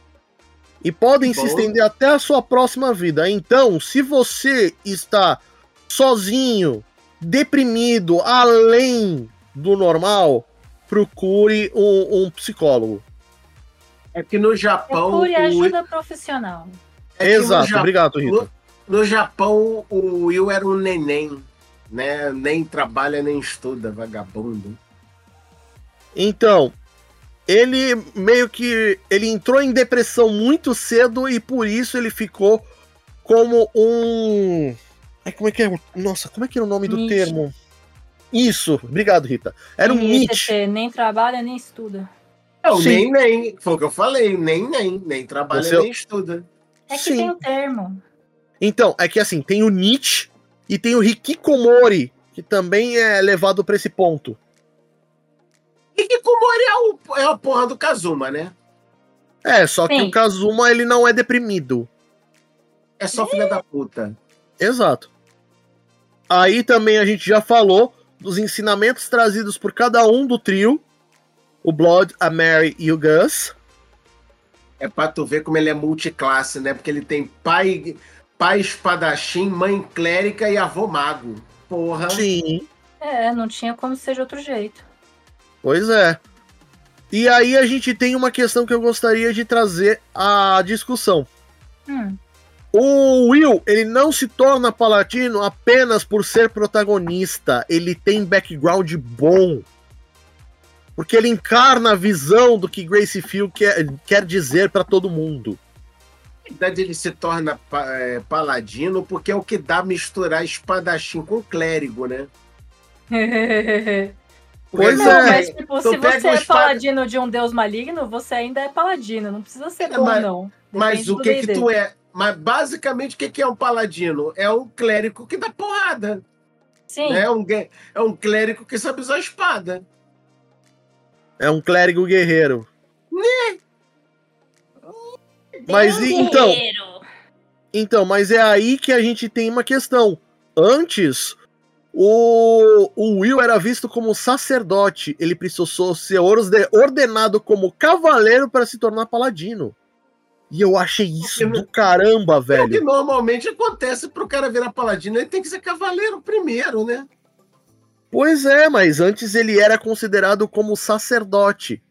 E podem se estender até a sua próxima vida. Então, se você está sozinho, deprimido, além do normal, procure um psicólogo. É que no Japão... Procure ajuda profissional. é que Exato, obrigado, Rita. No Japão, o Will era um neném, né? Nem trabalha, nem estuda, vagabundo. Então, ele meio que... Ele entrou em depressão muito cedo e por isso ele ficou como um... Como é que é? Nossa, como é que é o nome do Nietzsche. termo? Isso, obrigado, Rita. Era um Nietzsche. Nem trabalha, nem estuda. Não, Sim. nem. Foi o que eu falei. Nem trabalha, Você- nem estuda. É que Sim. tem o termo. Então, é que assim, tem o Nietzsche e tem o Hikikomori, que também é levado pra esse ponto. E que Komori é a porra do Kazuma, né? Só que Sim. o Kazuma, ele não é deprimido. É só filha da puta. Exato. Aí também a gente já falou dos ensinamentos trazidos por cada um do trio. O Blood, a Mary e o Gus. É pra tu ver como ele é multiclasse, né? Porque ele tem pai espadachim, mãe clérica e avô mago. Porra. Sim, Não tinha como ser de outro jeito. pois é. E aí a gente tem uma questão que eu gostaria de trazer à discussão. O Will, ele não se torna paladino apenas por ser protagonista. Ele tem background bom. Porque ele encarna a visão do que Gracie Field quer dizer pra todo mundo. verdade, ele se torna paladino porque é o que dá a misturar espadachim com clérigo, né? Pois Não, é. mas tipo, se pega você o é espada- paladino de um deus maligno, você ainda é paladino. Não precisa ser bom, não. Mas Depende o do que que D&D. tu é? Mas basicamente o que que é um paladino? É um clérigo que dá porrada. Sim. Né? É um clérigo que sabe usar espada. É um clérigo guerreiro. Mas Então, mas é aí que a gente tem uma questão. Antes, o Will era visto como sacerdote. Ele precisou ser ordenado como cavaleiro para se tornar paladino. E eu achei isso do caramba, É o que velho. normalmente acontece pro cara virar paladino. Ele tem que ser cavaleiro primeiro, né? Pois é, mas antes ele era considerado como sacerdote.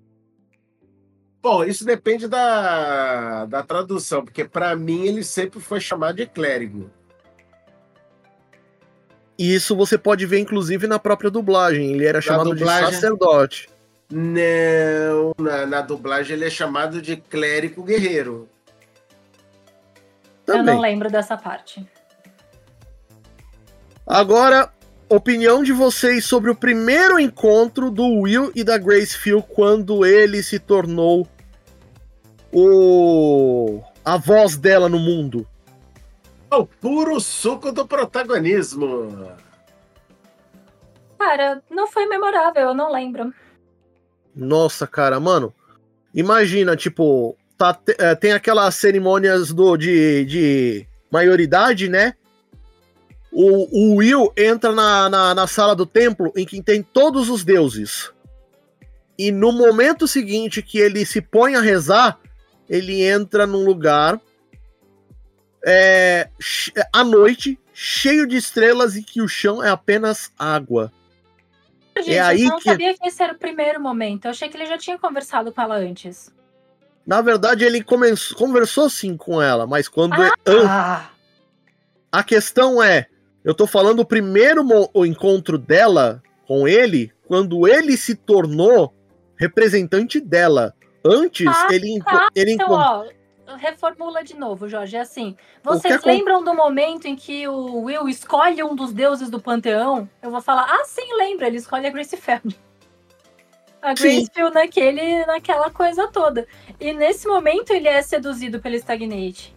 Bom, isso depende da tradução, porque para mim ele sempre foi chamado de clérigo. E isso você pode ver, inclusive, na própria dublagem. Ele era chamado dublagem? de sacerdote. Não, na dublagem ele é chamado de clérigo guerreiro. Eu Também. não lembro dessa parte. Agora, opinião de vocês sobre o primeiro encontro do Will e da Gracefield quando ele se tornou a voz dela no mundo. O puro suco do protagonismo. Cara, não foi memorável, eu não lembro. Nossa, cara, mano. Imagina, tipo, tem aquelas cerimônias de maioridade, né? O Will entra na sala do templo em que tem todos os deuses. E no momento seguinte que ele se põe a rezar, ele entra num lugar à noite, cheio de estrelas e que o chão é apenas água. Gente, aí eu não que- sabia que esse era o primeiro momento. Eu achei que ele já tinha conversado com ela antes. Na verdade, ele conversou sim com ela, mas quando a questão é, eu tô falando o primeiro o encontro dela com ele, quando ele se tornou representante dela. Antes, ele Então, encontrou. ó, reformula de novo, Jorge. É assim, O vocês que lembram do momento em que o Will escolhe um dos deuses do panteão? Eu vou falar, sim, lembra, ele escolhe a Gracefield. A Sim. Gracefield naquela coisa toda. E nesse momento ele é seduzido pelo Stagnate.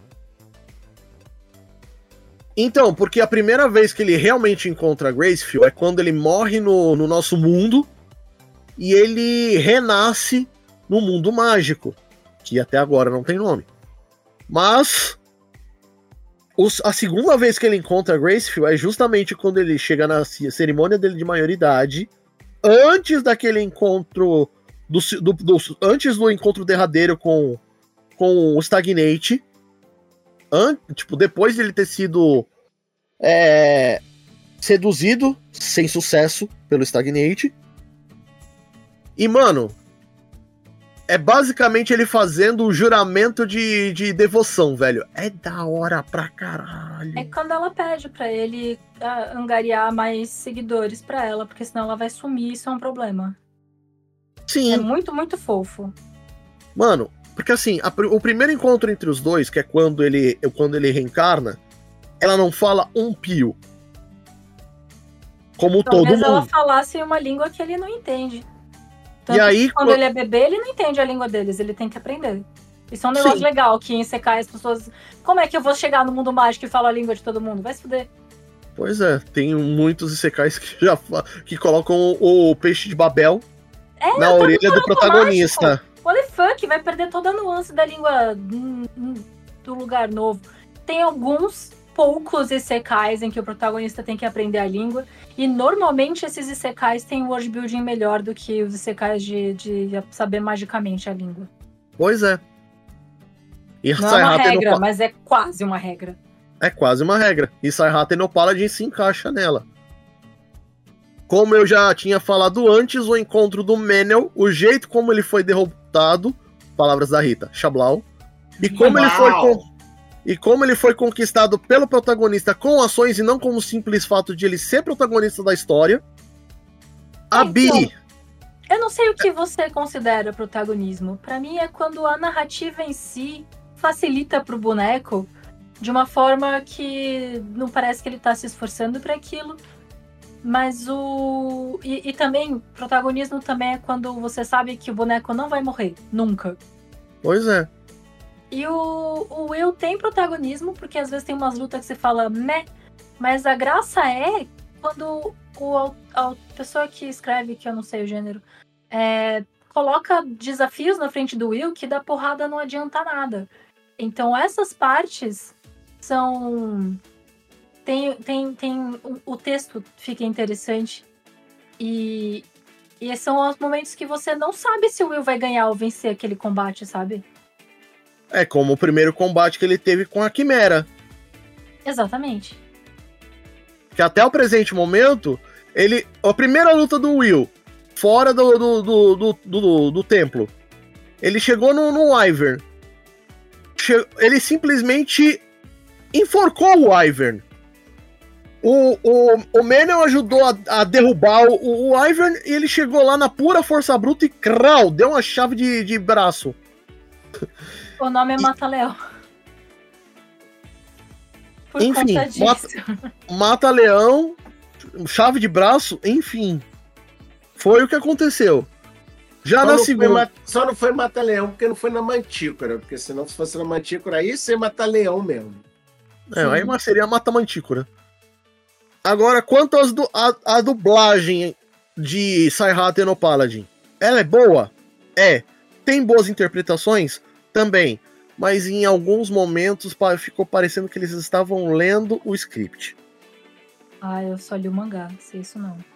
Então, porque a primeira vez que ele realmente encontra a Gracefield é quando ele morre no nosso mundo e ele renasce no mundo mágico, que até agora não tem nome. Mas a segunda vez que ele encontra a Gracefield é justamente quando ele chega na cerimônia dele de maioridade, antes daquele encontro, antes do encontro derradeiro com o Stagnate, tipo, depois de ele ter sido seduzido, sem sucesso, pelo Stagnate. E, mano, é basicamente ele fazendo o juramento de devoção, velho. É da hora pra caralho. É quando ela pede pra ele angariar mais seguidores pra ela, porque senão ela vai sumir, isso é um problema. Sim. É muito, muito fofo. Mano, porque assim, o primeiro encontro entre os dois, que é quando ele reencarna, ela não fala um pio. Como todo Talvez ela mundo. falasse uma língua que ele não entende. Tanto E aí, que quando ele é bebê, ele não entende a língua deles, ele tem que aprender. Isso é um Sim. negócio legal, que em Isekai as pessoas... Como é que eu vou chegar no mundo mágico e falar a língua de todo mundo? Vai se fuder. Pois é, tem muitos isekais que que colocam o peixe de Babel na orelha do protagonista. What the fuck? Vai perder toda a nuance da língua do lugar novo. Tem alguns poucos isekais em que o protagonista tem que aprender a língua. E normalmente esses isekais têm um word building melhor do que os isekais de saber magicamente a língua. Pois é. E Não é uma regra, mas é quase uma regra. É quase uma regra. E Sai-Haten no Paladin se encaixa nela. Como eu já tinha falado antes, o encontro do Menel, o jeito como ele foi derrotado, palavras da Rita, Xablau, e como ele foi conquistado pelo protagonista com ações e não como simples fato de ele ser protagonista da história. A Bi. Eu não sei o que você considera protagonismo. Pra mim é quando a narrativa em si facilita pro boneco de uma forma que não parece que ele tá se esforçando para aquilo. Mas E também, protagonismo também é quando você sabe que o boneco não vai morrer, nunca. Pois é. E o Will tem protagonismo, porque às vezes tem umas lutas que você fala, meh, mas a graça é quando a pessoa que escreve, que eu não sei o gênero, coloca desafios na frente do Will que da porrada não adianta nada. Então essas partes são... O texto fica interessante e são os momentos que você não sabe se o Will vai ganhar ou vencer aquele combate, sabe? É como o primeiro combate que ele teve com a Quimera. Exatamente. Que até o presente momento, a primeira luta do Will, fora do templo, ele chegou no Wyvern. Ele simplesmente enforcou o Wyvern. O Manel ajudou a derrubar o Wyvern e ele chegou lá na pura força bruta e crau, deu uma chave de braço. O nome é Mata-Leão. Por Enfim, conta disso. Mata-Leão, chave de braço, enfim. Foi o que aconteceu. Só não foi Mata-Leão porque não foi na Mantícora. Porque senão, se fosse na Mantícora, aí seria Mata-Leão mesmo. Aí seria Mata-Mantícora. Agora, quanto à dublagem de Sayhata no Paladin, ela é boa? É. Tem boas interpretações? Também. Mas em alguns momentos ficou parecendo que eles estavam lendo o script. Eu só li o mangá, não sei isso não.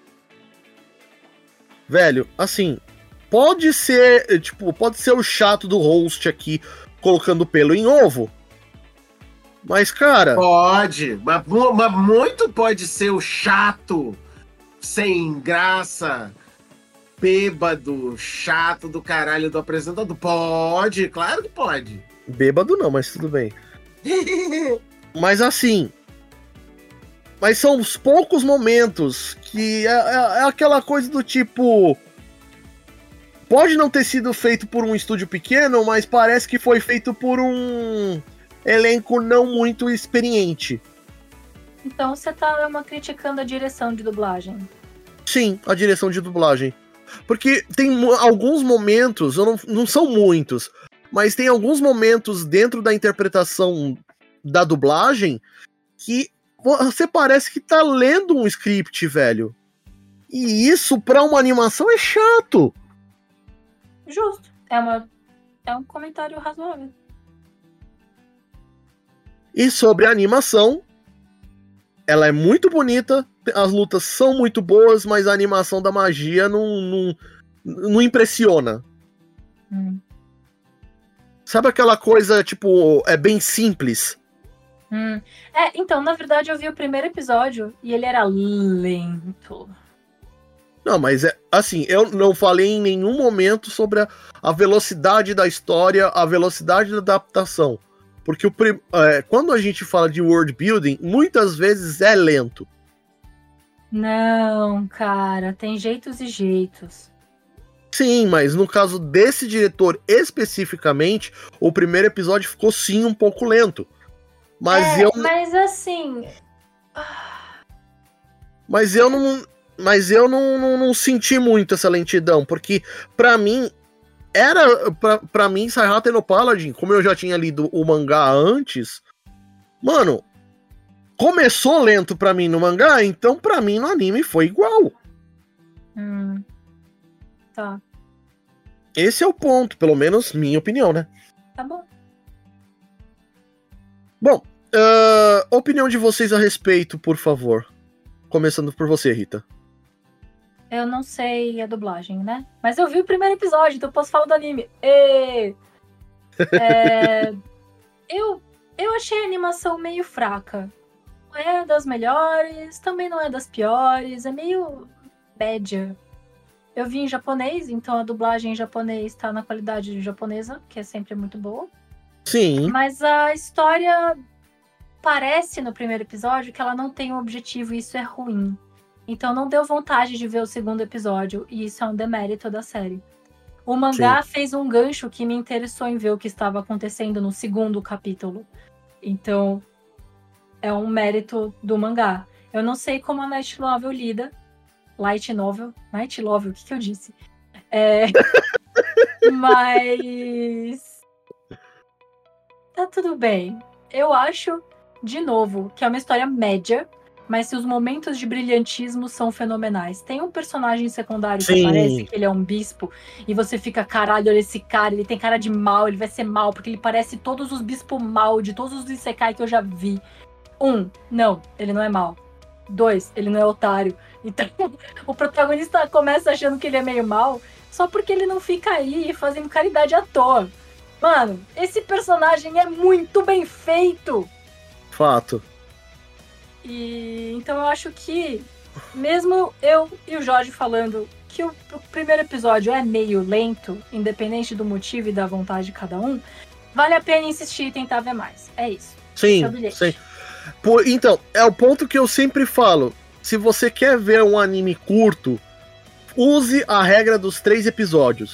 Velho, assim, pode ser o chato do host aqui colocando pelo em ovo. Mas, cara... Pode, mas muito pode ser o chato, sem graça, bêbado, chato do caralho do apresentador. Pode, claro que pode. Bêbado não, mas tudo bem. Mas assim... Mas são os poucos momentos que é aquela coisa do tipo... Pode não ter sido feito por um estúdio pequeno, mas parece que foi feito por um elenco não muito experiente. Então você tá criticando a direção de dublagem. Sim, a direção de dublagem. Porque tem alguns momentos, não são muitos, mas tem alguns momentos dentro da interpretação da dublagem que você parece que tá lendo um script, velho. E isso pra uma animação é chato. Justo. É um comentário razoável. E sobre a animação, ela é muito bonita, as lutas são muito boas, mas a animação da magia não impressiona. Sabe aquela coisa, tipo, é bem simples? Então, na verdade, eu vi o primeiro episódio e ele era lento. Não, mas assim, eu não falei em nenhum momento sobre a velocidade da história, a velocidade da adaptação. Porque quando a gente fala de world building, muitas vezes é lento. Não, cara, tem jeitos e jeitos. Sim, mas no caso desse diretor especificamente, o primeiro episódio ficou sim um pouco lento. Mas Mas assim... Mas eu não senti muito essa lentidão, porque pra mim pra mim Sayhata no Paladin, como eu já tinha lido o mangá antes, mano, começou lento pra mim no mangá, então pra mim no anime foi igual. Tá. Esse é o ponto, pelo menos minha opinião, né? Tá bom. Bom, opinião de vocês a respeito, por favor. Começando por você, Rita. Eu não sei a dublagem, né? Mas eu vi o primeiro episódio, então eu posso falar do anime. Eu achei a animação meio fraca. Não é das melhores, também não é das piores, é meio média. Eu vi em japonês, então a dublagem em japonês tá na qualidade japonesa, que é sempre muito boa. Sim. Mas a história parece no primeiro episódio que ela não tem um objetivo e isso é ruim. Então não deu vontade de ver o segundo episódio, e isso é um demérito da série. O mangá fez um gancho que me interessou em ver o que estava acontecendo no segundo capítulo. Então, é um mérito do mangá. Eu não sei como a Light Novel lida. Light Novel, o que eu disse? Mas... tá tudo bem. Eu acho, de novo, que é uma história média, mas que os momentos de brilhantismo são fenomenais. Tem um personagem secundário que parece que ele é um bispo, e você fica, caralho, olha esse cara, ele tem cara de mal, ele vai ser mal, porque ele parece todos os bispos mal, de todos os Isekai que eu já vi. 1, não, ele não é mal. 2, ele não é otário. Então, o protagonista começa achando que ele é meio mal, só porque ele não fica aí fazendo caridade à toa. Mano, esse personagem é muito bem feito. Fato. E então eu acho que, mesmo eu e o Jorge falando que o primeiro episódio é meio lento, independente do motivo e da vontade de cada um, vale a pena insistir e tentar ver mais. É isso. Sim, sim. Então, é o ponto que eu sempre falo. Se você quer ver um anime curto, use a regra dos 3 episódios.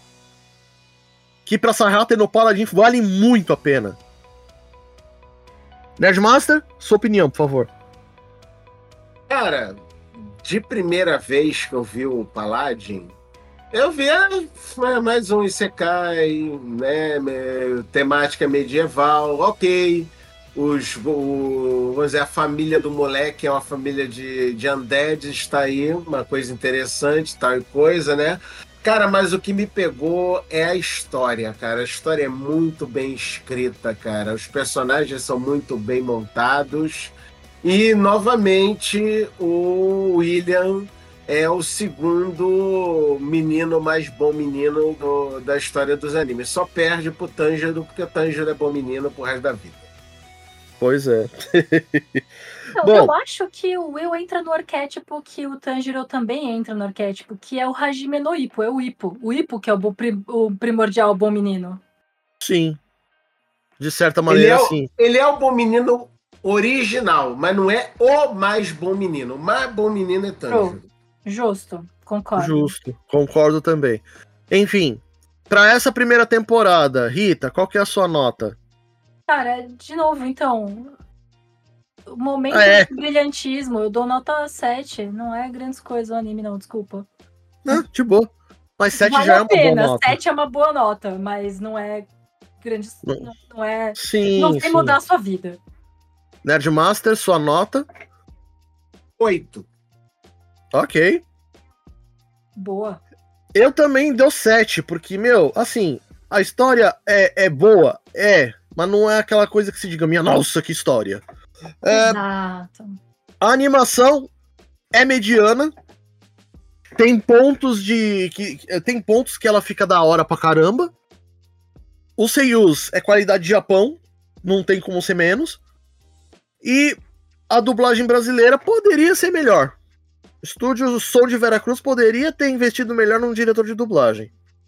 Que pra Sarrata e no Paladin vale muito a pena. Nerdmaster, sua opinião, por favor. Cara, de primeira vez que eu vi o Paladin, eu vi mais um Isekai, né? Temática medieval, ok. Vamos dizer, a família do moleque é uma família de undeads, está aí, uma coisa interessante, tal e coisa, né? Cara, mas o que me pegou é a história, cara. A história é muito bem escrita, cara. Os personagens são muito bem montados. E, novamente, o William é o segundo menino mais bom menino da história dos animes. Só perde pro Tanjiro, porque o Tanjiro é bom menino pro resto da vida. Pois é. Não, Bom, eu acho que o Will entra no arquétipo que o Tanjiro também entra no arquétipo, que é o Hajime no Ippo, é o Ippo. O Ippo que é o primordial bom menino. sim. De certa maneira, sim. Ele é o bom menino original, mas não é o mais bom menino. O mais bom menino é Tanjiro. Justo, concordo. Justo, concordo também. Enfim, pra essa primeira temporada, Rita, qual que é a sua nota? Cara, de novo, então... O momento de brilhantismo, eu dou nota 7. Não é grandes coisas o anime, não, desculpa. De boa. Mas 7 vale já é uma boa nota. 7 é uma boa nota, mas não é grande. Não é. Sim, não vai mudar a sua vida. Nerdmaster, sua nota? 8. Ok. Boa. Eu também dou 7, porque, assim, a história é boa, mas não é aquela coisa que se diga, minha nossa, que história. Exato. A animação é mediana. Tem pontos tem pontos que ela fica da hora pra caramba. O seiyus é qualidade de Japão, não tem como ser menos. E a dublagem brasileira poderia ser melhor. O estúdio Som de Veracruz poderia ter investido melhor num diretor de dublagem.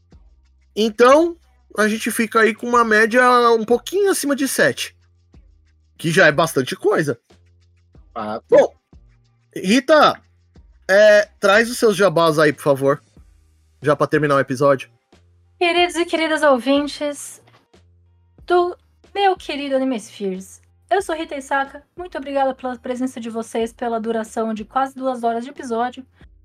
Então, a gente fica aí com uma média um pouquinho acima de 7. Que já é bastante coisa. Bom, Rita, traz os seus jabás aí, por favor. Já pra terminar o episódio. Queridos e queridas ouvintes do meu querido Animespheres, eu sou Rita Isaka. Muito obrigada pela presença de vocês, pela duração de quase 2 horas de episódio.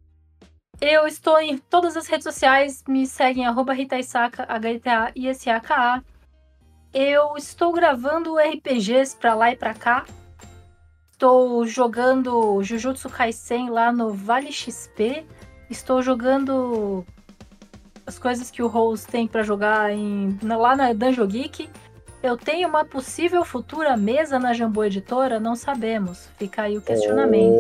Eu estou em todas as redes sociais, me seguem @RitaIsaka, HITAISAKA. Eu estou gravando RPGs pra lá e pra cá. Estou jogando Jujutsu Kaisen lá no Vale XP. Estou jogando as coisas que o Rose tem pra jogar lá na Dungeon Geek. Eu tenho uma possível futura mesa na Jambô Editora? Não sabemos. Fica aí o questionamento.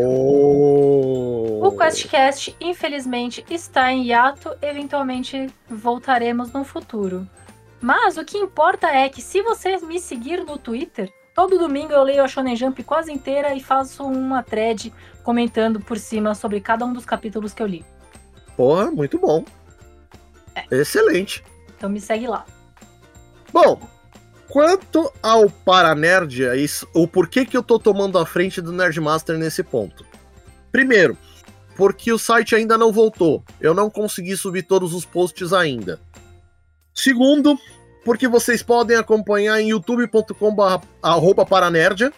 O QuestCast, infelizmente, está em hiato. Eventualmente voltaremos no futuro. Mas o que importa é que se você me seguir no Twitter, todo domingo eu leio a Shonen Jump quase inteira e faço uma thread comentando por cima sobre cada um dos capítulos que eu li. Porra, muito bom. Excelente. Então me segue lá. Bom, quanto ao Paranerd, o porquê que eu tô tomando a frente do Nerdmaster nesse ponto? Primeiro, porque o site ainda não voltou. Eu não consegui subir todos os posts ainda. Segundo, porque vocês podem acompanhar em youtube.com/paranerdia.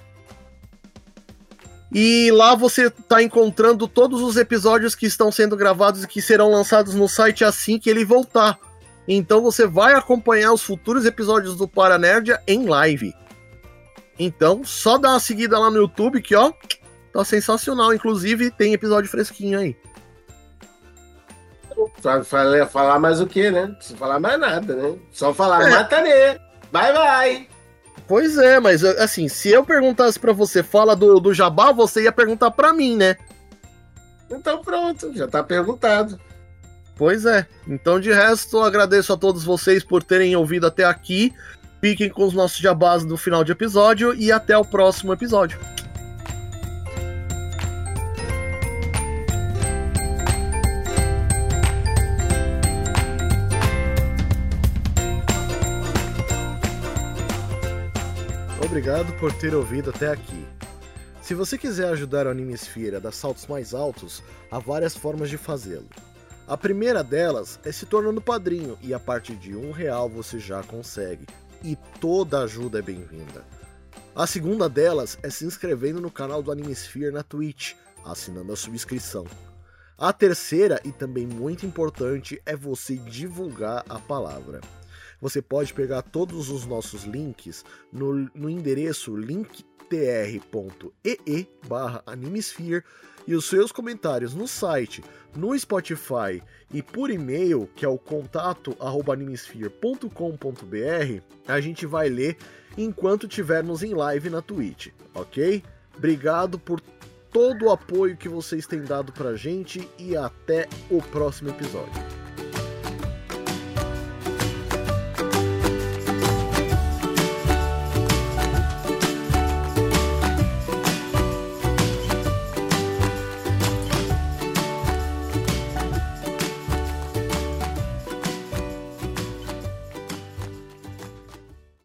E lá você está encontrando todos os episódios que estão sendo gravados e que serão lançados no site assim que ele voltar. Então você vai acompanhar os futuros episódios do Paranerdia em live. Então, só dá uma seguida lá no YouTube que, ó, tá sensacional. Inclusive, tem episódio fresquinho aí. Falar mais o quê, né? Não precisa falar mais nada, né? Só falar, Matanê, bye. Pois é, mas assim, se eu perguntasse pra você, fala do Jabá, você ia perguntar pra mim, né? Então pronto, já tá perguntado. Pois é. Então, de resto, eu agradeço a todos vocês por terem ouvido até aqui. Fiquem com os nossos jabás no final de episódio e até o próximo episódio. Obrigado por ter ouvido até aqui. Se você quiser ajudar o Animesphere a dar saltos mais altos, há várias formas de fazê-lo. A primeira delas é se tornando padrinho, e a partir de R$1 você já consegue, e toda ajuda é bem-vinda. A segunda delas é se inscrevendo no canal do Animesphere na Twitch, assinando a subscrição. A terceira, e também muito importante, é você divulgar a palavra. Você pode pegar todos os nossos links no endereço linktr.ee/Animesphere e os seus comentários no site, no Spotify e por e-mail, que é o contato@animesphere.com.br, a gente vai ler enquanto tivermos em live na Twitch, ok? Obrigado por todo o apoio que vocês têm dado pra gente e até o próximo episódio.